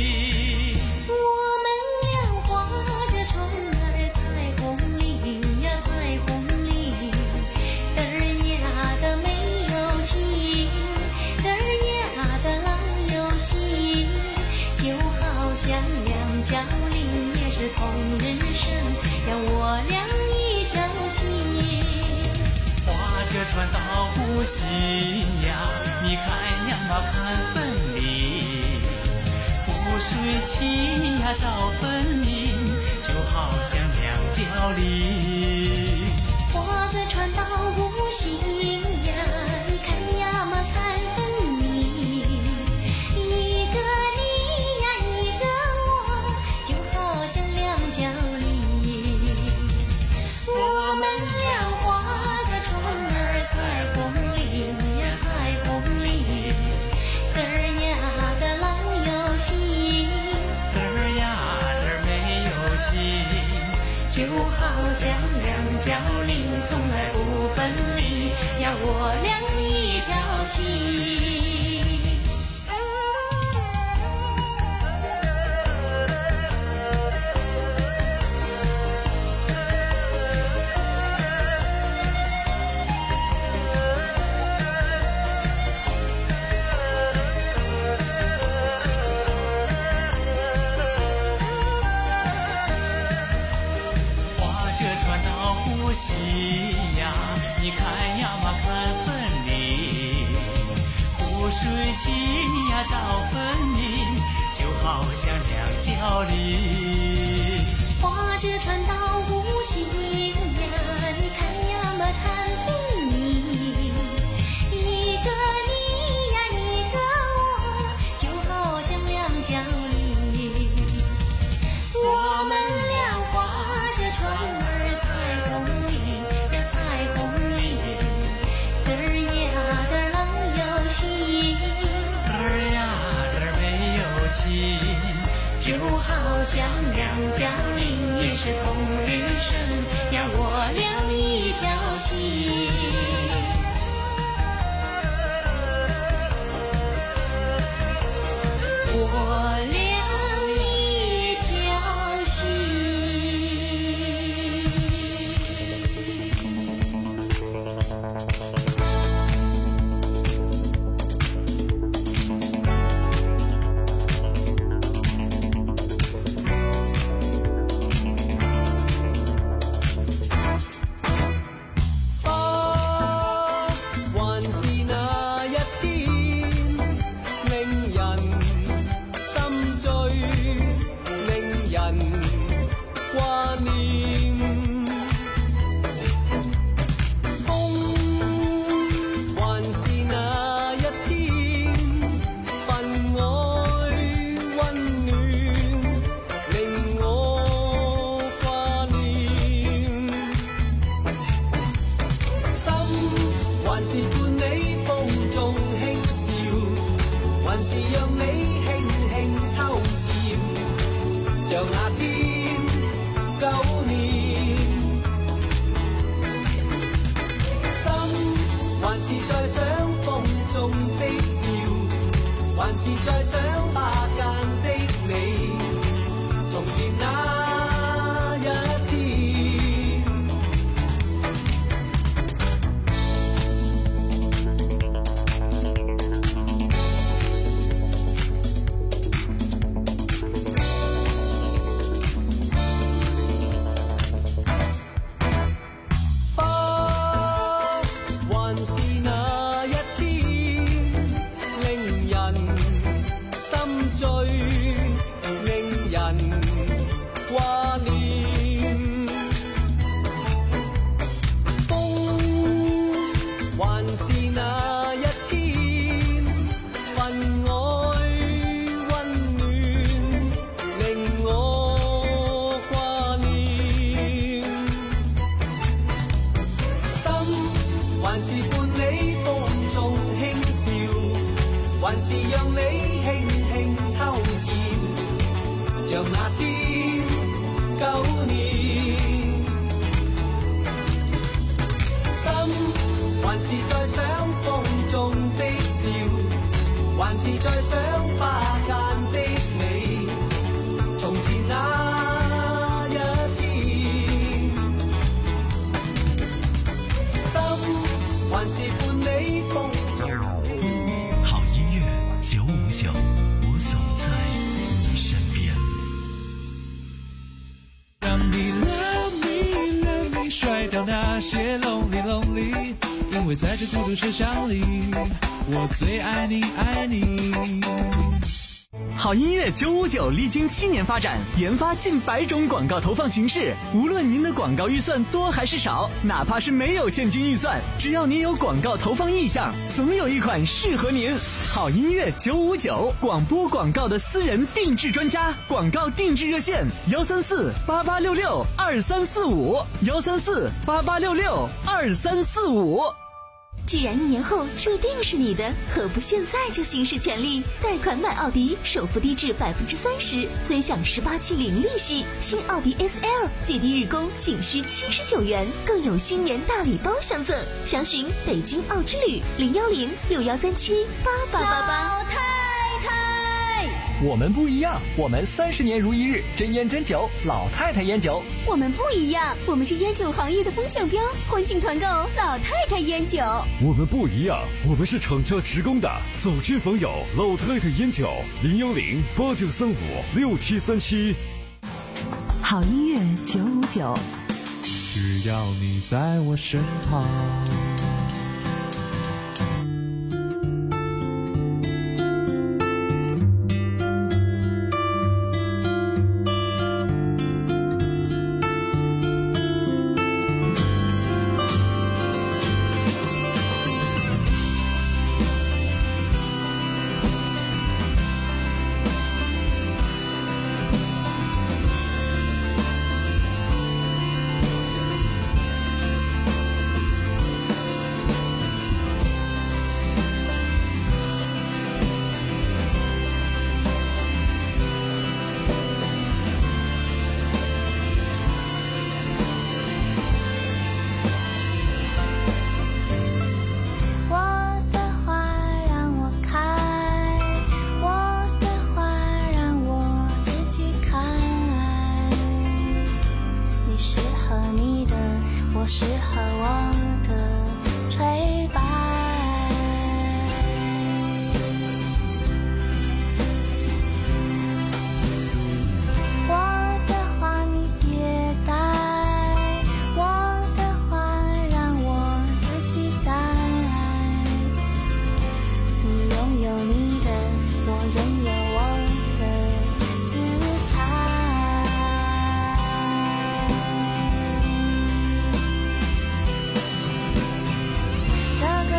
同人生，让我俩一条心。划着船到无锡呀，你看呀嘛看分离，湖水清呀照分明，就好像两角鳞。 划着船到无锡呀，你看呀嘛看分明，一个你呀一个我，就好像两角鳞。我们俩划着船儿，彩虹里呀彩虹里，嘚儿呀的浪游戏， 嘚儿呀嘚儿没有情， 就好像两角鳞从来不分离，呀我俩一条心。 无锡呀，你看呀嘛看分离，湖水清呀照分明，就好像两角鳞。 划着船到无锡呀，你看呀嘛看想两家明也是同日生，要我俩一条心。我俩一条心。 在这孤独车厢里，我最爱你，爱你。 好音乐九五九历经七年发展，研发近百种广告投放形式。无论您的广告预算多还是少，哪怕是没有现金预算，只要您有广告投放意向，总有一款适合您。好音乐九五九，广播广告的私人定制专家，广告定制热线：幺三四八八六六二三四五，幺三四八八六六二三四五。 既然一年后注定是你的，何不现在就行使权利？贷款买奥迪，首付低至百分之三十，尊享十八期零利息。新奥迪 S L 最低日供仅需七十九元，更有新年大礼包相赠。详询北京奥之旅零幺零六幺三七八八八八。 老太太， 我们不一样，我们三十年如一日，真烟真酒，老太太烟酒。 我们不一样，我们是烟酒行业的风向标，欢庆团购老太太烟酒。 我们不一样，我们是厂家直供的，走亲访友，老太太烟酒，零幺零八九三五六七三七。 好音乐九五九， 只要你在我身旁。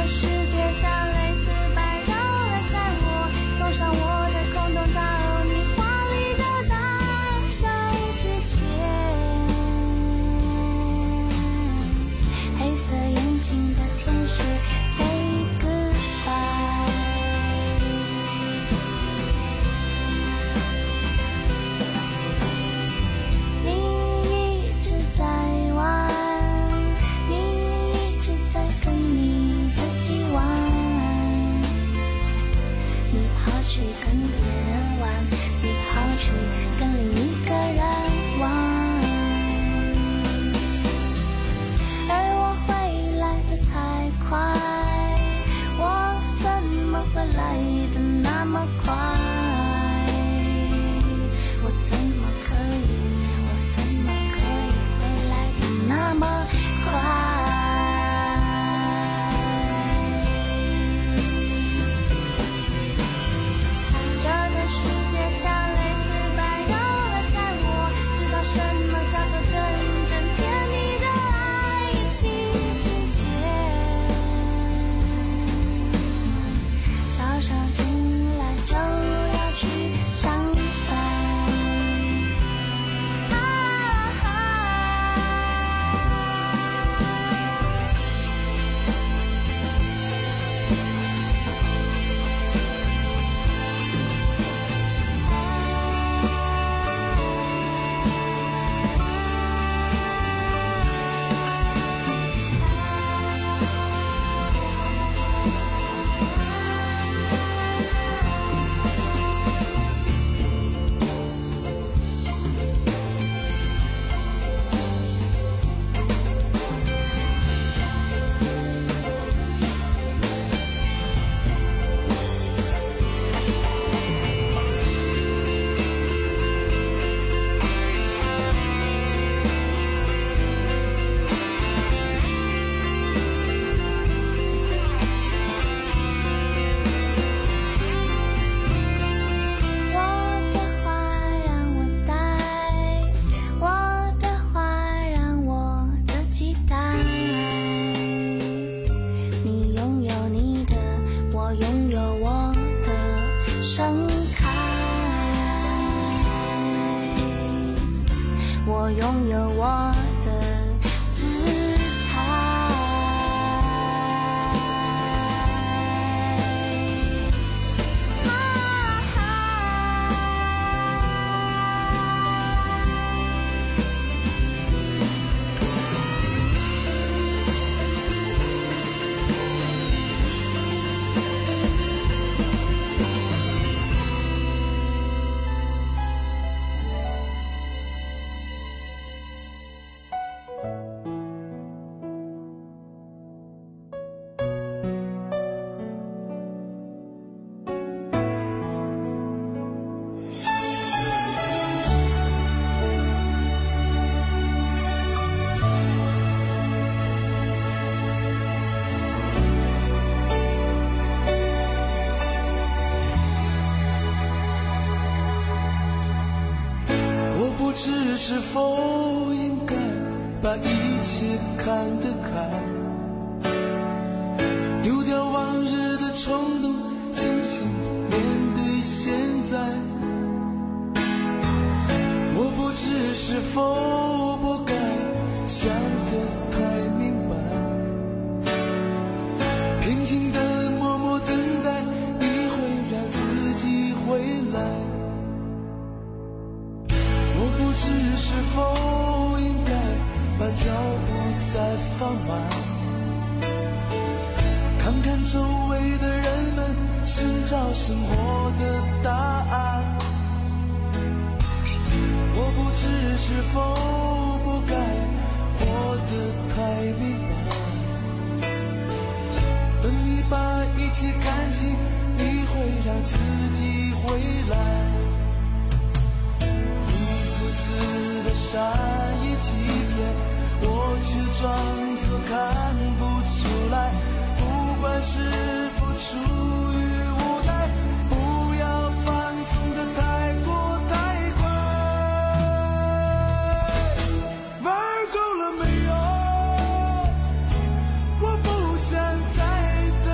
世界像蕾丝般绕了在我，送上我的空洞到你华丽的大笑之前。黑色眼睛的天使 say goodbye。你一直在玩，你一直在跟你自己玩，你跑去跟别人玩，你跑去跟另一个人玩，而我回来的太快，我怎么会来的那么快？我怎么可以，我怎么可以回来的那么快？这个世界像蕾丝般绕了在我，知道什么叫做真正甜蜜的爱情之前。早上醒来就要去上班。我拥有我的姿态。 不知是否应该把一切看得开，丢掉往日的冲动，静心面对现在。我不知是否不该想得太明白，平静的默默等待，你会让自己回来。我不知是否应该把脚步再放慢，看看周围的人们，寻找生活的答案。我不知是否不该活得太明白，等你把一切看清，你会让自己回来。的善意欺骗，我却装作看不出来。不管是否出于无奈，不要放纵的太过太快。玩够了没有？我不想再等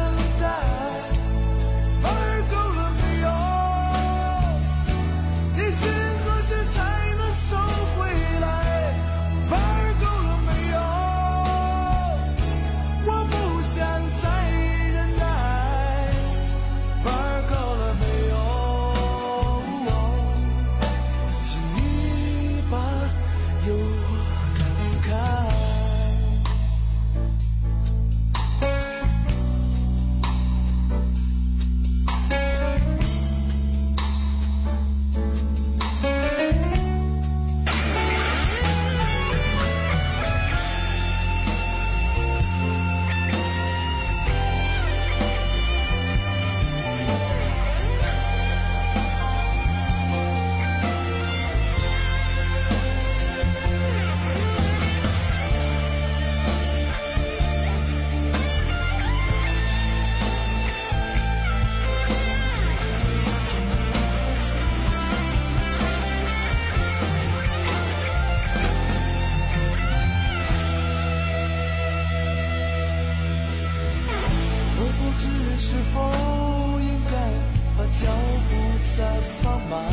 知是否应该把脚步再放慢，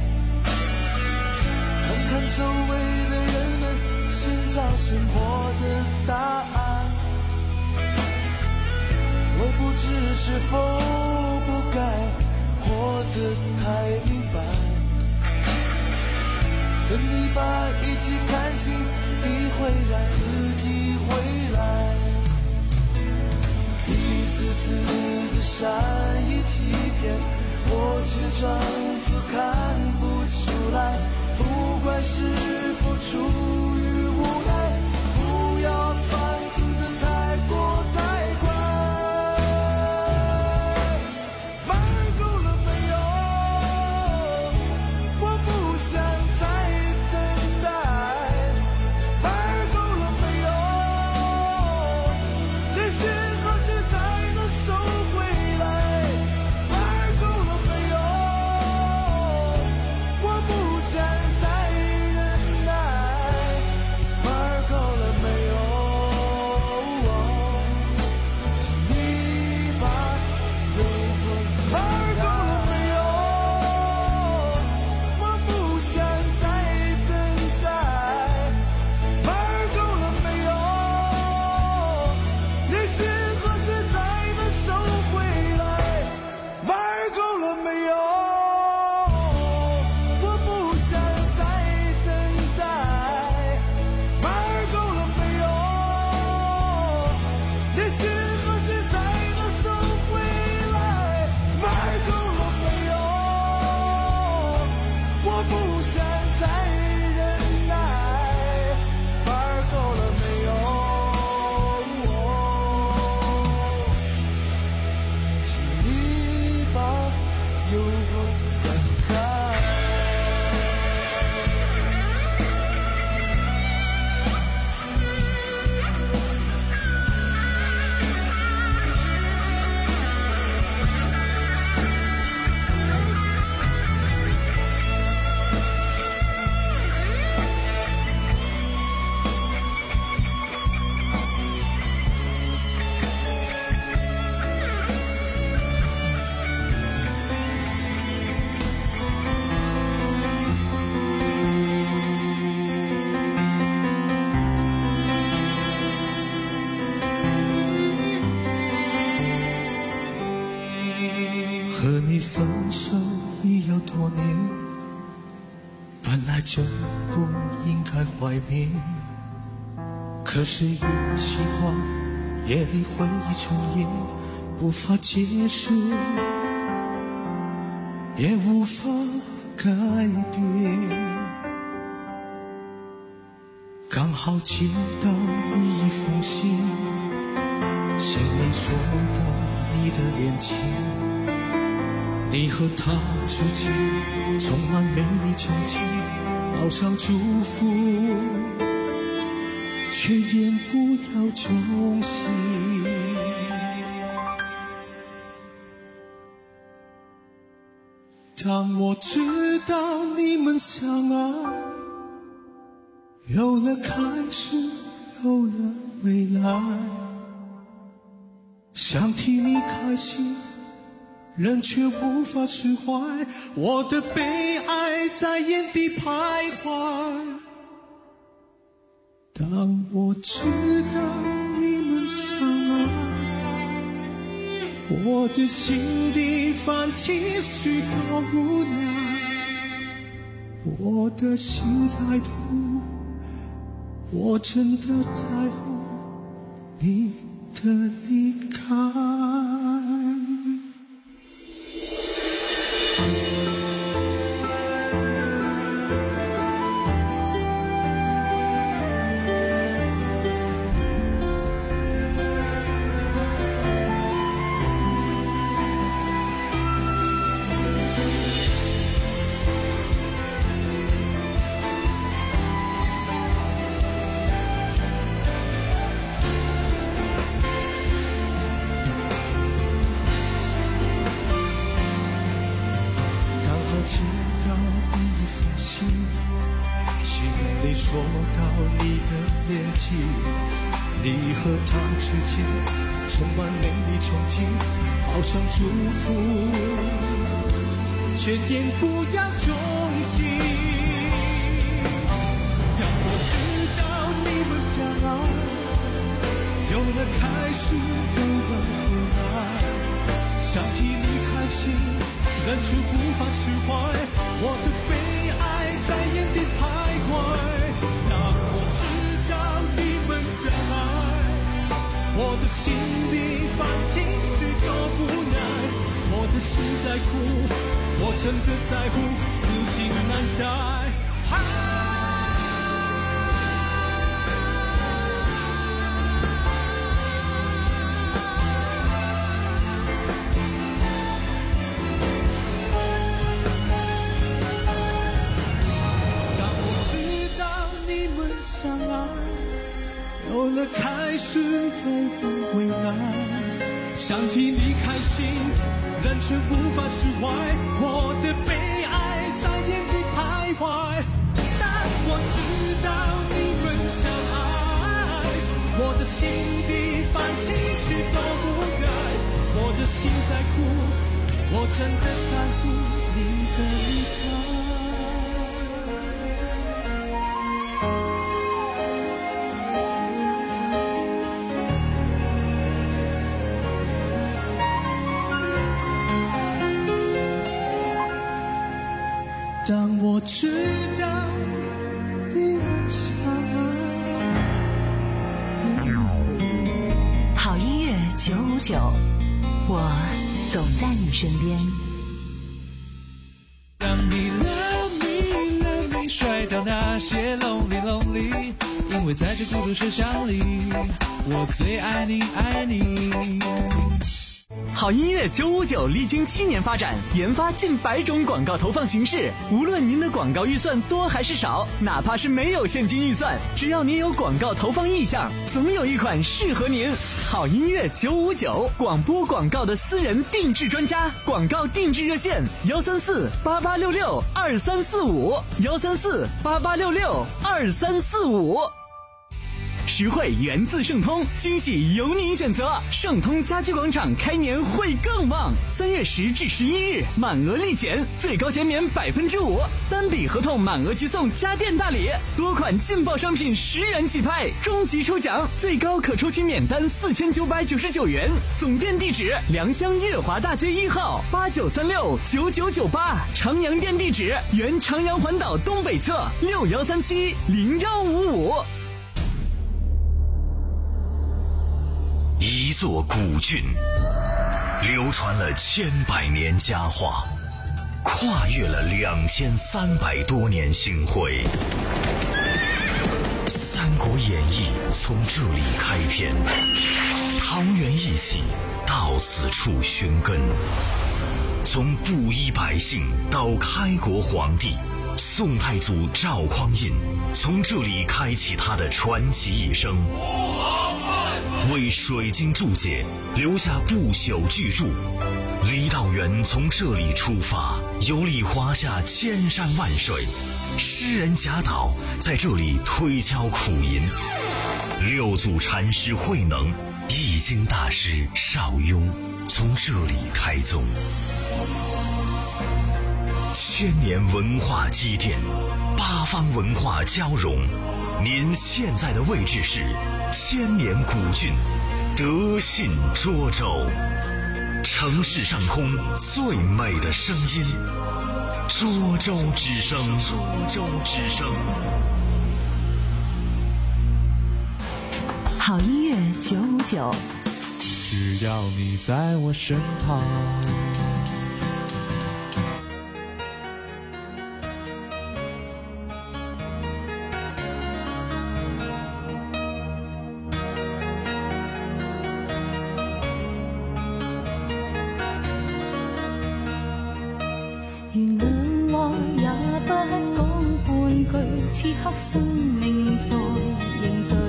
看看周围的人们寻找生活的答案。我不知是否不该活得太明白，等你把一切看清，你会让自己回来。一次次的善意欺骗，我却装作看不出来。不管是否出于无奈，不要放纵的太过太快。玩够了没有？我不想再等待。玩够了没有？连心何时才能收回来？玩够了没有？我不想再忍耐。玩够了没有？请你把诱惑玩够了没有？我不想再等待。玩够了没有？连心何时才能收回来？玩够了没有？我不想再等待。玩够了没有？连心何时才能收回来？玩够了没有？我不想再忍耐。玩够了没有？请你把诱惑赶开。和你分手已有多年，本来就不应该怀缅，可是一席话，夜里回忆重演，无法结束，也无法改变。刚好接到你一封信，信里说到你的恋情，你和他之间充满美丽憧憬，报上祝福，却言不要忠心。当我知道你们相爱，有了开始，有了未来，想替你开心，人却无法释怀，我的悲哀在眼底徘徊。当我知道你们相爱，我的心底泛起许多无奈，我的心在痛，我真的在乎你的离开。说到你的年纪，你和他之间充充满美丽憧憬，好像祝福，千言不要中心。当我知道你们相爱，有了开始，有了未来，想替你开心，但却无法释怀，我的悲哀在眼底徘徊。当我知道你们相爱，我的心里泛起许多无奈，我的心在哭，我真的在乎，此情难再。有了开始，有了未来，想替你开心，但却无法释怀，我的悲哀在眼底徘徊。但我知道你们相爱，我的心底泛起许多无奈，我的心在哭，我真的在乎你的离开。当我知道你们相爱，好音乐九五九，我总在你身边。 让你 love me love me 甩掉那些 lonely lonely， 因为在这孤独车厢里，我最爱你爱你。 好音乐九五九历经七年发展，研发近百种广告投放形式。无论您的广告预算多还是少，哪怕是没有现金预算，只要您有广告投放意向，总有一款适合您。好音乐九五九，广播广告的私人定制专家，广告定制热线：幺三四八八六六二三四五，幺三四八八六六二三四五。实惠源自盛通，惊喜由您选择。盛通家居广场开年会更旺，三月十至十一日满额立减，最高减免百分之五，单笔合同满额即送家电大礼，多款劲爆商品十元起拍，终极抽奖最高可抽取免单四千九百九十九元。总店地址：良乡月华大街一号八九三六九九九八，长阳店地址：原长阳环岛东北侧六幺三七零幺五五。 一座古郡，流传了千百年佳话，跨越了两千三百多年星辉。《三国演义》从这里开篇，桃园一起到此处寻根。从布衣百姓到开国皇帝，宋太祖赵匡胤从这里开启他的传奇一生。为水晶注解留下不朽巨著，郦道元从这里出发，游历华夏千山万水，诗人贾岛在这里推敲苦吟，六祖禅师慧能、易经大师邵雍从这里开宗。千年文化积淀，八方文化交融，您现在的位置是千年古郡德信涿州，城市上空最美的声音，涿州之声。涿州之声。 好音乐九五九， 只要你在我身旁。 原諒我也不講半句，此刻生命在凝聚。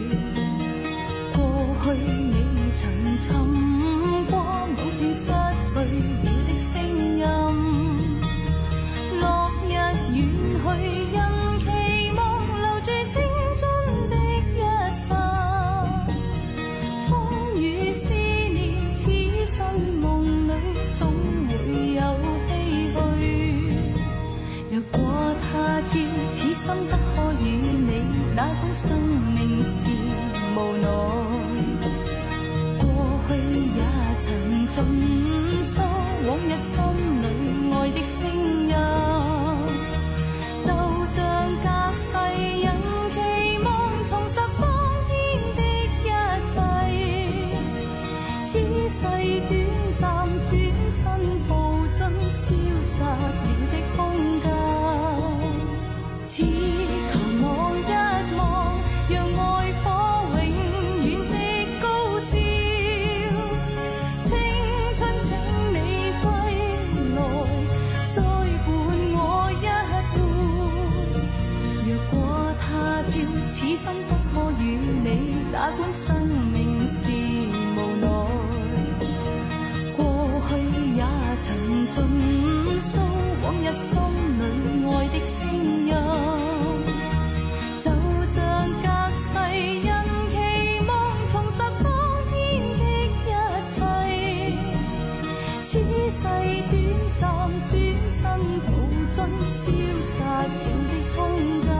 過去你曾尋過某段失去了的聲音，落日遠去，人期望留住青春的一剎，風雨消心不可與你，哪管生命是無奈。過去也曾盡訴往日心裏愛的聲音，就像隔世人期望重拾當天的一切。此世短暫，轉身步進消失了的空間。只求望一望，讓愛火永遠的高燒。青春請你歸來，再伴我一回。若果他朝此生不可與你，哪管生命是無奈。過去也曾盡訴往日心裏愛的聲音，就像隔世人期望重拾當天的一切。此世短暫，轉身步進消失了的空間。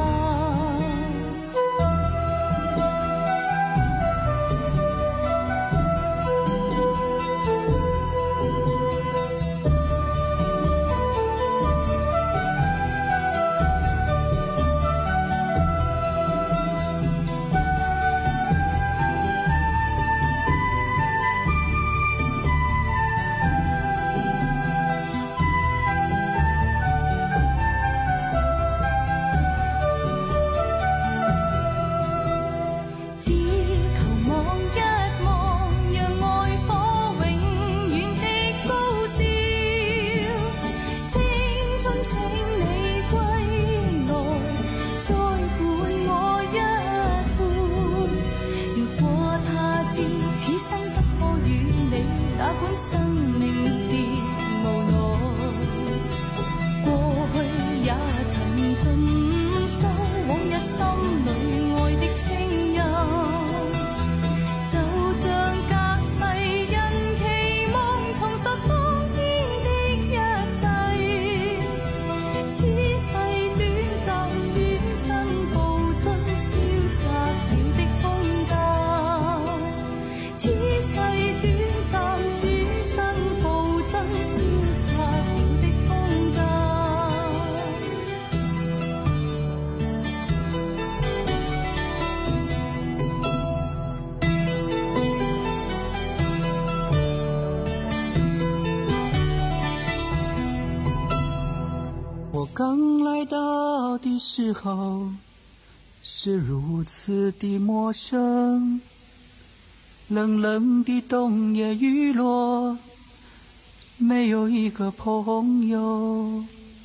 刚来到的时候是如此的陌生，冷冷的冬夜雨落，没有一个朋友。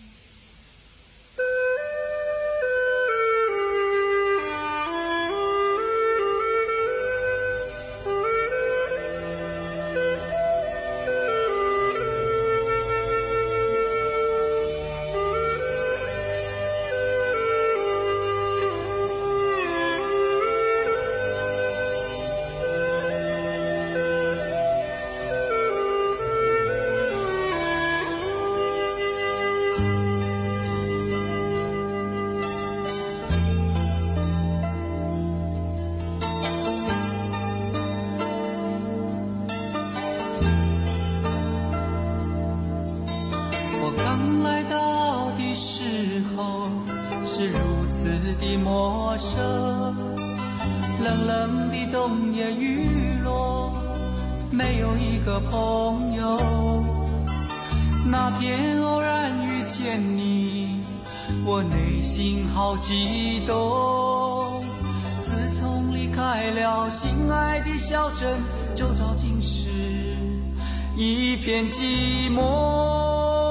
是如此的陌生，冷冷的冬夜雨落，没有一个朋友。那天偶然遇见你，我内心好激动。自从离开了心爱的小镇，周遭尽是一片寂寞。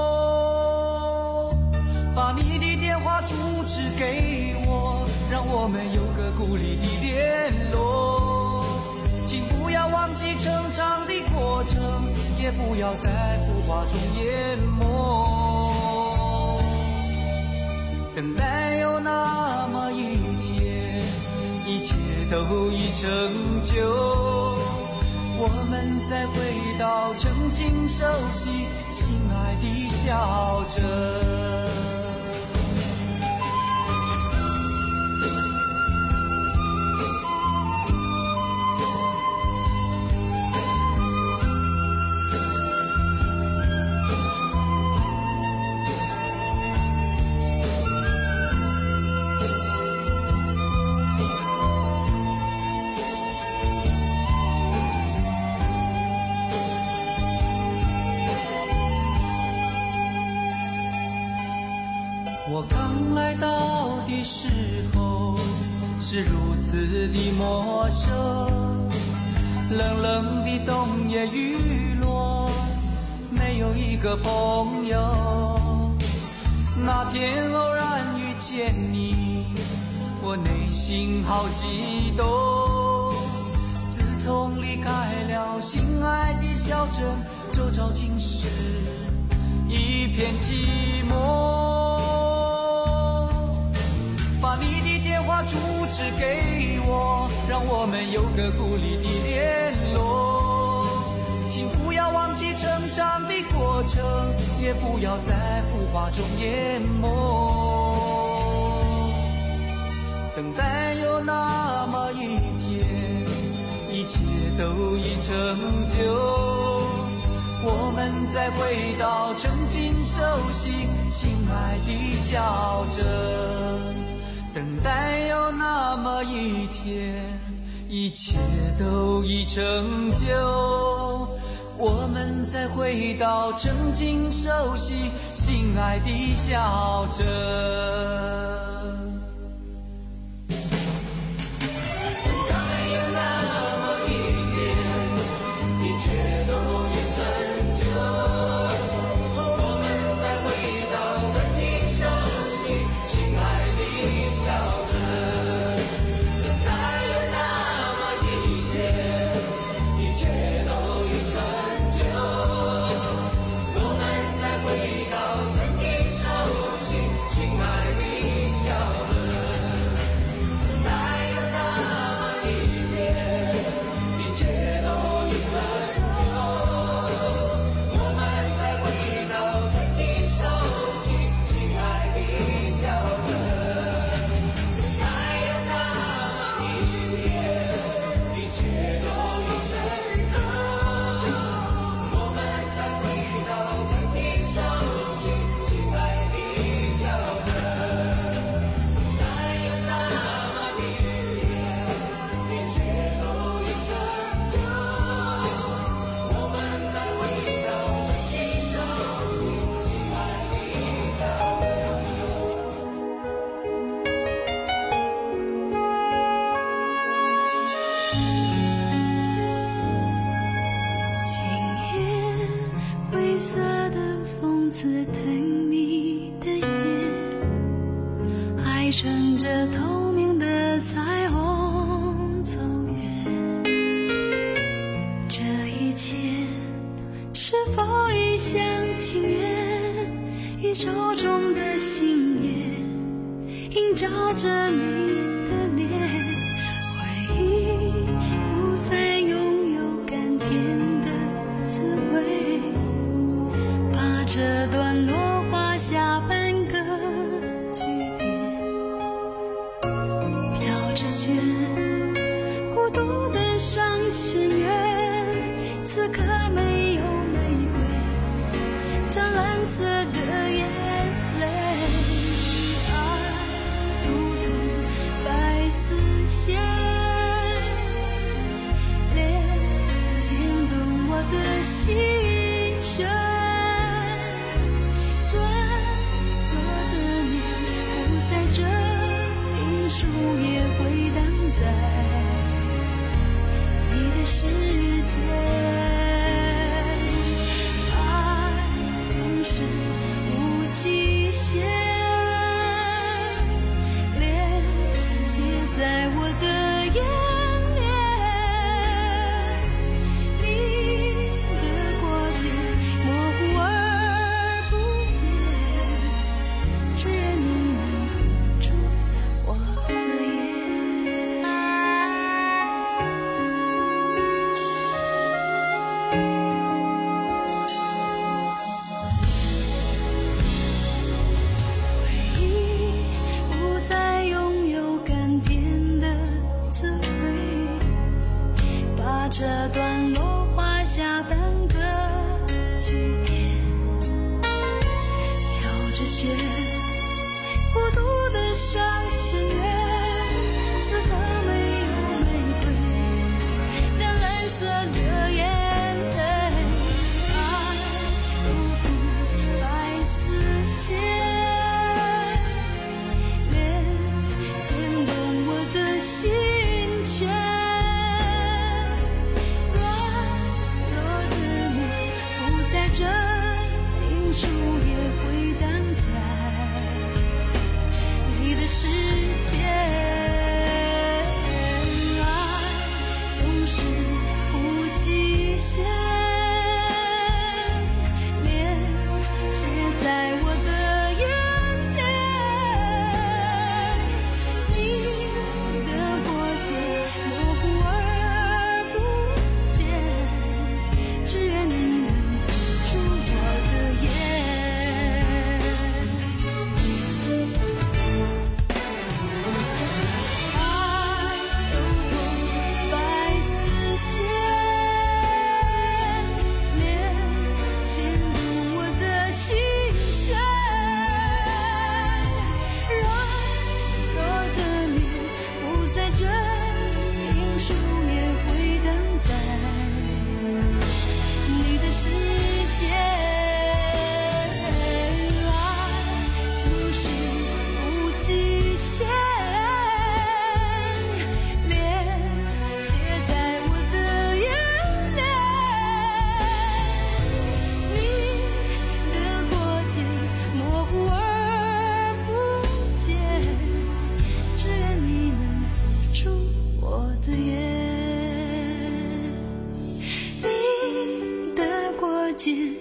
把你的电话住址给我，让我们有个鼓励的联络。请不要忘记成长的过程，也不要在浮华中淹没。等待有那么一天，一切都已成就，我们再回到曾经熟悉心爱的小镇。 我刚来到的时候是如此的陌生，冷冷的冬夜雨落，没有一个朋友。那天偶然遇见你，我内心好激动。自从离开了心爱的小镇，周遭尽是一片寂寞。把你的电话住址给我，让我们有个故里的联络。请不要忘记成长的过程，也不要在浮华中淹没。等待有那么一天，一切都已成就，我们再回到曾经熟悉心爱的小镇。等待有那么一天，一切都已成就，我们再回到曾经熟悉心爱的小镇。 乘着透明的彩虹走远，这一切是否一厢情愿？宇宙中的星夜映照着你的脸，回忆不再拥有甘甜的滋味，把这段落画下半个句点。雪，孤独的上弦月，此刻没有玫瑰，将蓝色的眼泪，爱如同白丝线，连牵动我的心弦。段落的念不在这屏书也回荡在你的世界，爱总是无极限，连写在我的眼帘。你的过境模糊而不见，只愿你能付出我的眼。回忆不再拥有甘甜的滋味，把这段落画下半个句点。飘着雪，孤独的上弦月，此刻没有玫瑰，但蓝色的眼泪，爱如同白丝线，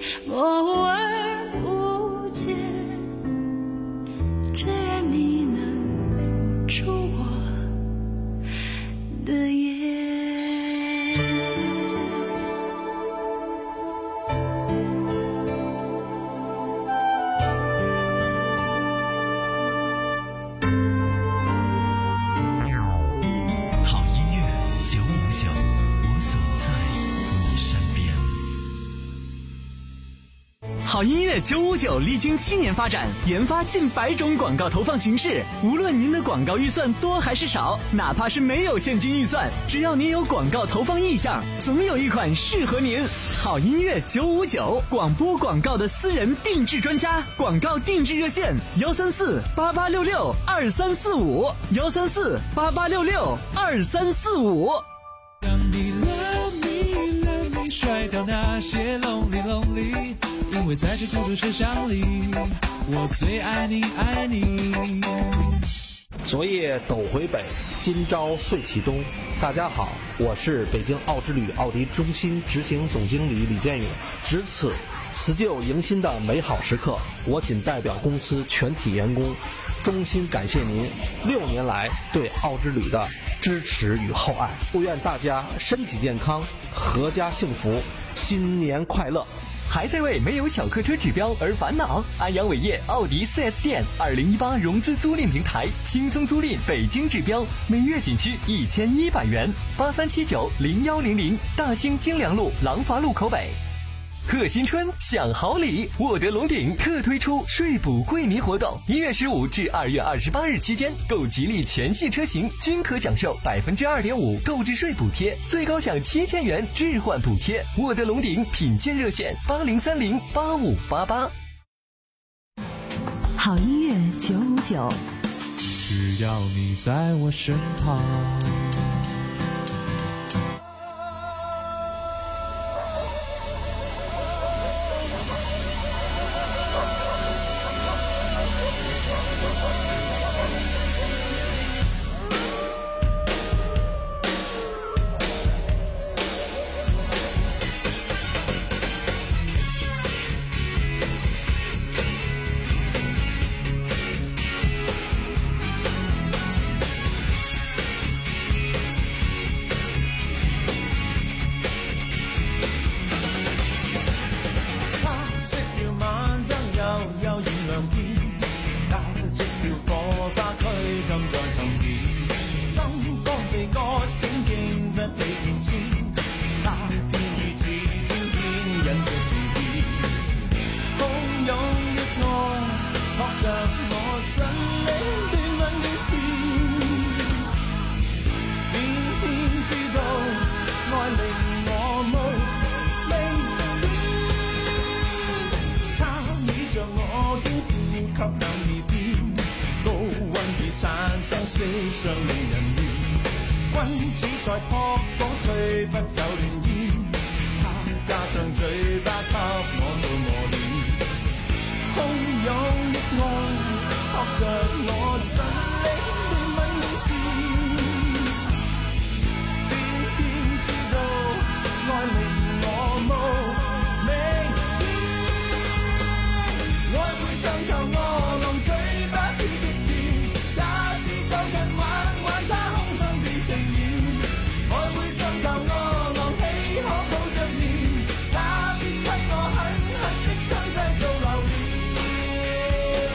我而不见，只愿你能付出我的眼。 好音乐九五九，我总在你身边。 好音乐九五九历经七年发展，研发近百种广告投放形式。无论您的广告预算多还是少，哪怕是没有现金预算，只要您有广告投放意向，总有一款适合您。好音乐九五九，广播广告的私人定制专家，广告定制热线：幺三四八八六六二三四五，幺三四八八六六二三四五。 让你 love me love me 甩掉那些 lonely lonely， 因为在这孤独车厢里，我最爱你爱你。 昨夜斗回北，今朝岁启东。大家好，我是北京奥之旅奥迪中心执行总经理李建勇。值此辞旧迎新的美好时刻，我仅代表公司全体员工，衷心感谢您六年来对奥之旅的支持与厚爱。祝愿大家身体健康，阖家幸福，新年快乐。 还在为没有小客车指标而烦恼？安阳伟业奥迪 四 S 店二零一八融资租赁平台，轻松租赁北京指标，每月仅需一千一百元。八三七九零幺零零，大兴京良路廊坊路口北。贺新春享好礼，沃德龙鼎特推出税补惠民活动，一月十五至二月二十八日期间，购吉利全系车型均可享受百分之二点五购置税补贴，最高享七千元置换补贴。沃德龙鼎品鉴热线：八零三零八五八八。 好音乐九五九， 只要你在我身旁。 色相令人亂，君子在撲火吹不走亂煙，他加上嘴巴給我做磨練，洶湧的愛撲着我盡力憐憫面前，偏偏知道愛令我無明天，愛會像頭餓狼嘴巴似極甜，就近玩玩他空想變情緣，愛會像頭餓狼喜可抱着面，他必給我狠狠的傷勢做留念。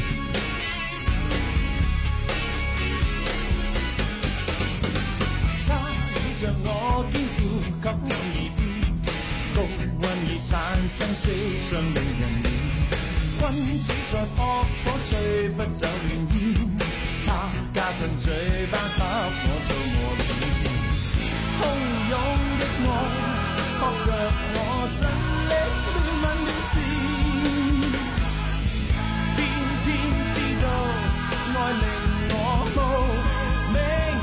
他倚着我肩膊給我耳邊，高溫已產生色相令人戀，君子在撲火吹不走亂煙，他加上嘴巴給我做磨練，洶湧的愛撲着我盡力憐憫面前，偏偏知道愛令我無明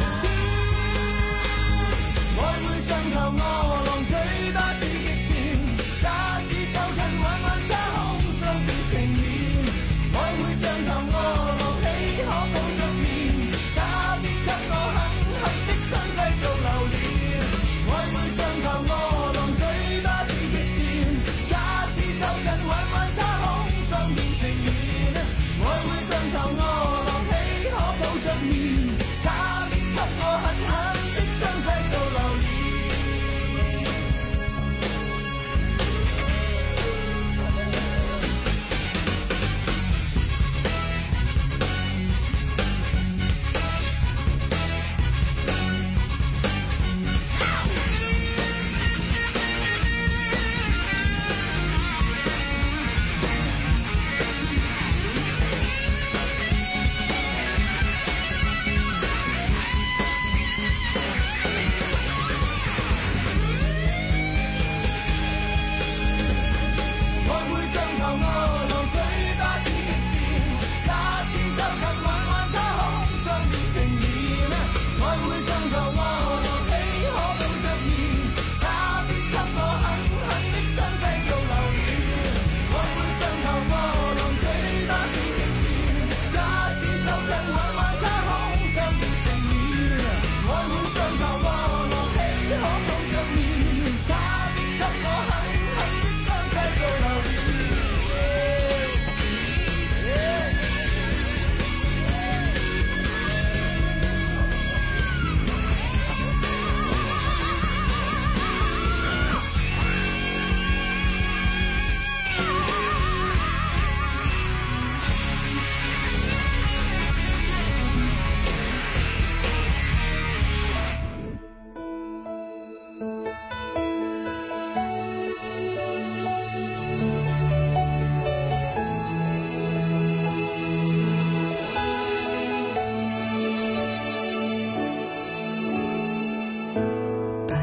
天，愛會像頭餓狼嘴巴似極甜，假使就近玩玩他空想變情緣，愛會像頭餓狼喜可抱着面，他必給我狠狠的傷勢做留念，愛會像頭餓狼嘴巴。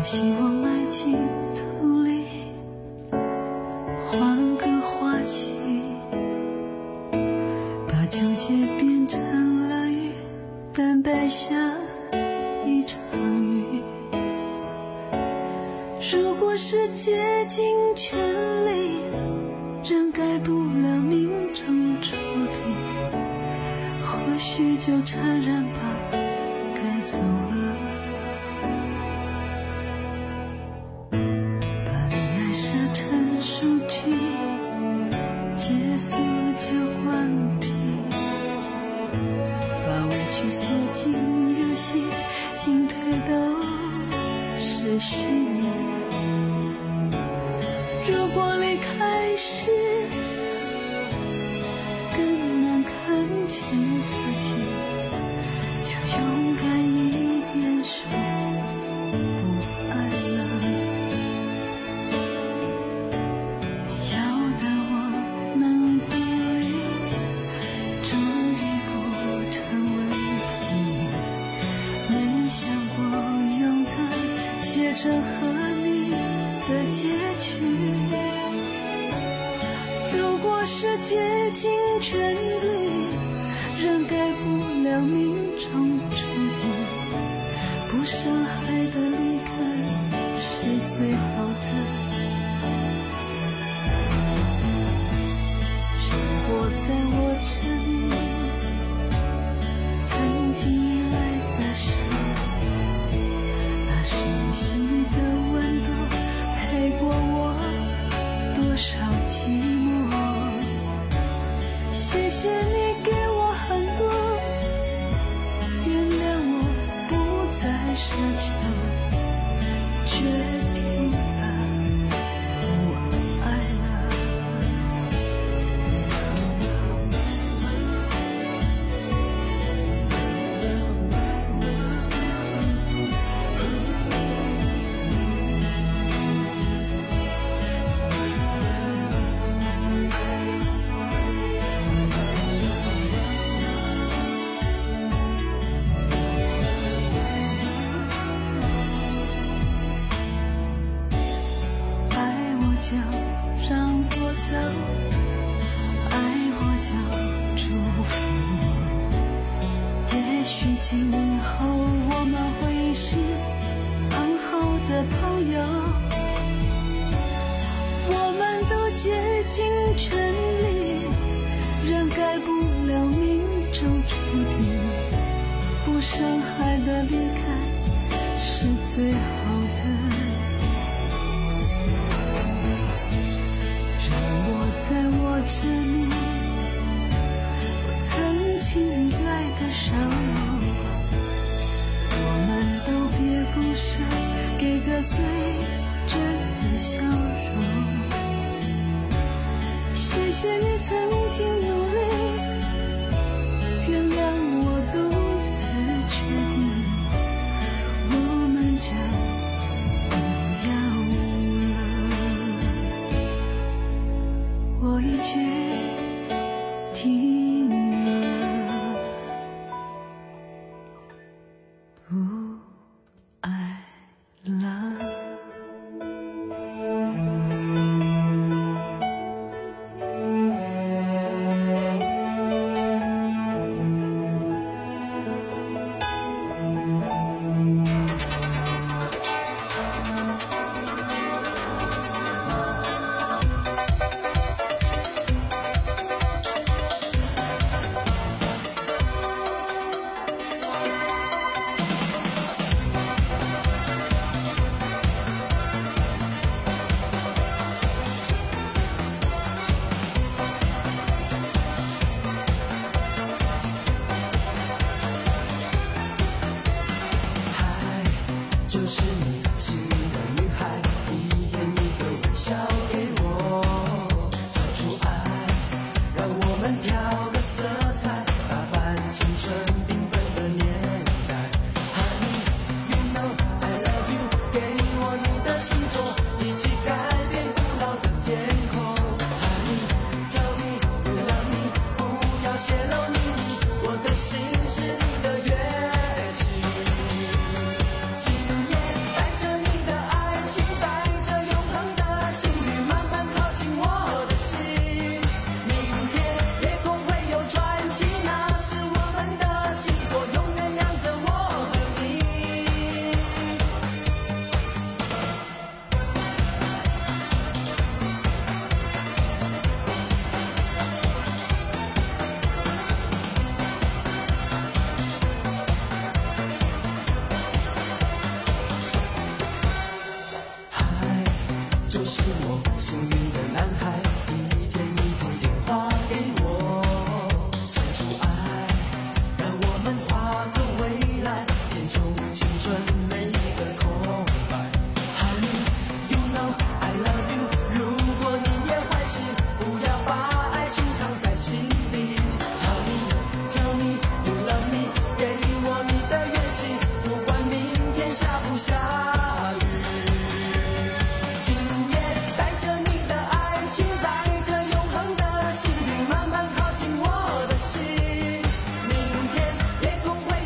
希望埋进土里，换个花期，把纠结变成了雨，等待下一场雨。如果是竭尽全力，仍改不了命中注定，或许就承认吧，该走了。把恋爱设成数据，结束就关闭，把委屈锁进游戏，进退都是虚拟。如果离开时更难看见自己，就勇敢一点说不爱了。你要的我能独立，终于不成问题。没想过勇敢写成和你的结局。如果是竭尽全力，仍改不了命中注定，不伤害的离开是最好的。如果在我这里，曾经依赖的手，那熟悉的温度陪过我多少寂寞。谢谢你给我很多，原谅我不再奢求，决定了不爱了。就让我走，爱我就祝福。也许今后我们会是很好的朋友，我们都竭尽全力，仍改不了命中注定，不伤害的离开是最好的。在我这里，我曾经依赖的手，我们都别不舍，给个最真的笑容。谢谢你曾经努力，原谅我独自决定，我们将我已决定。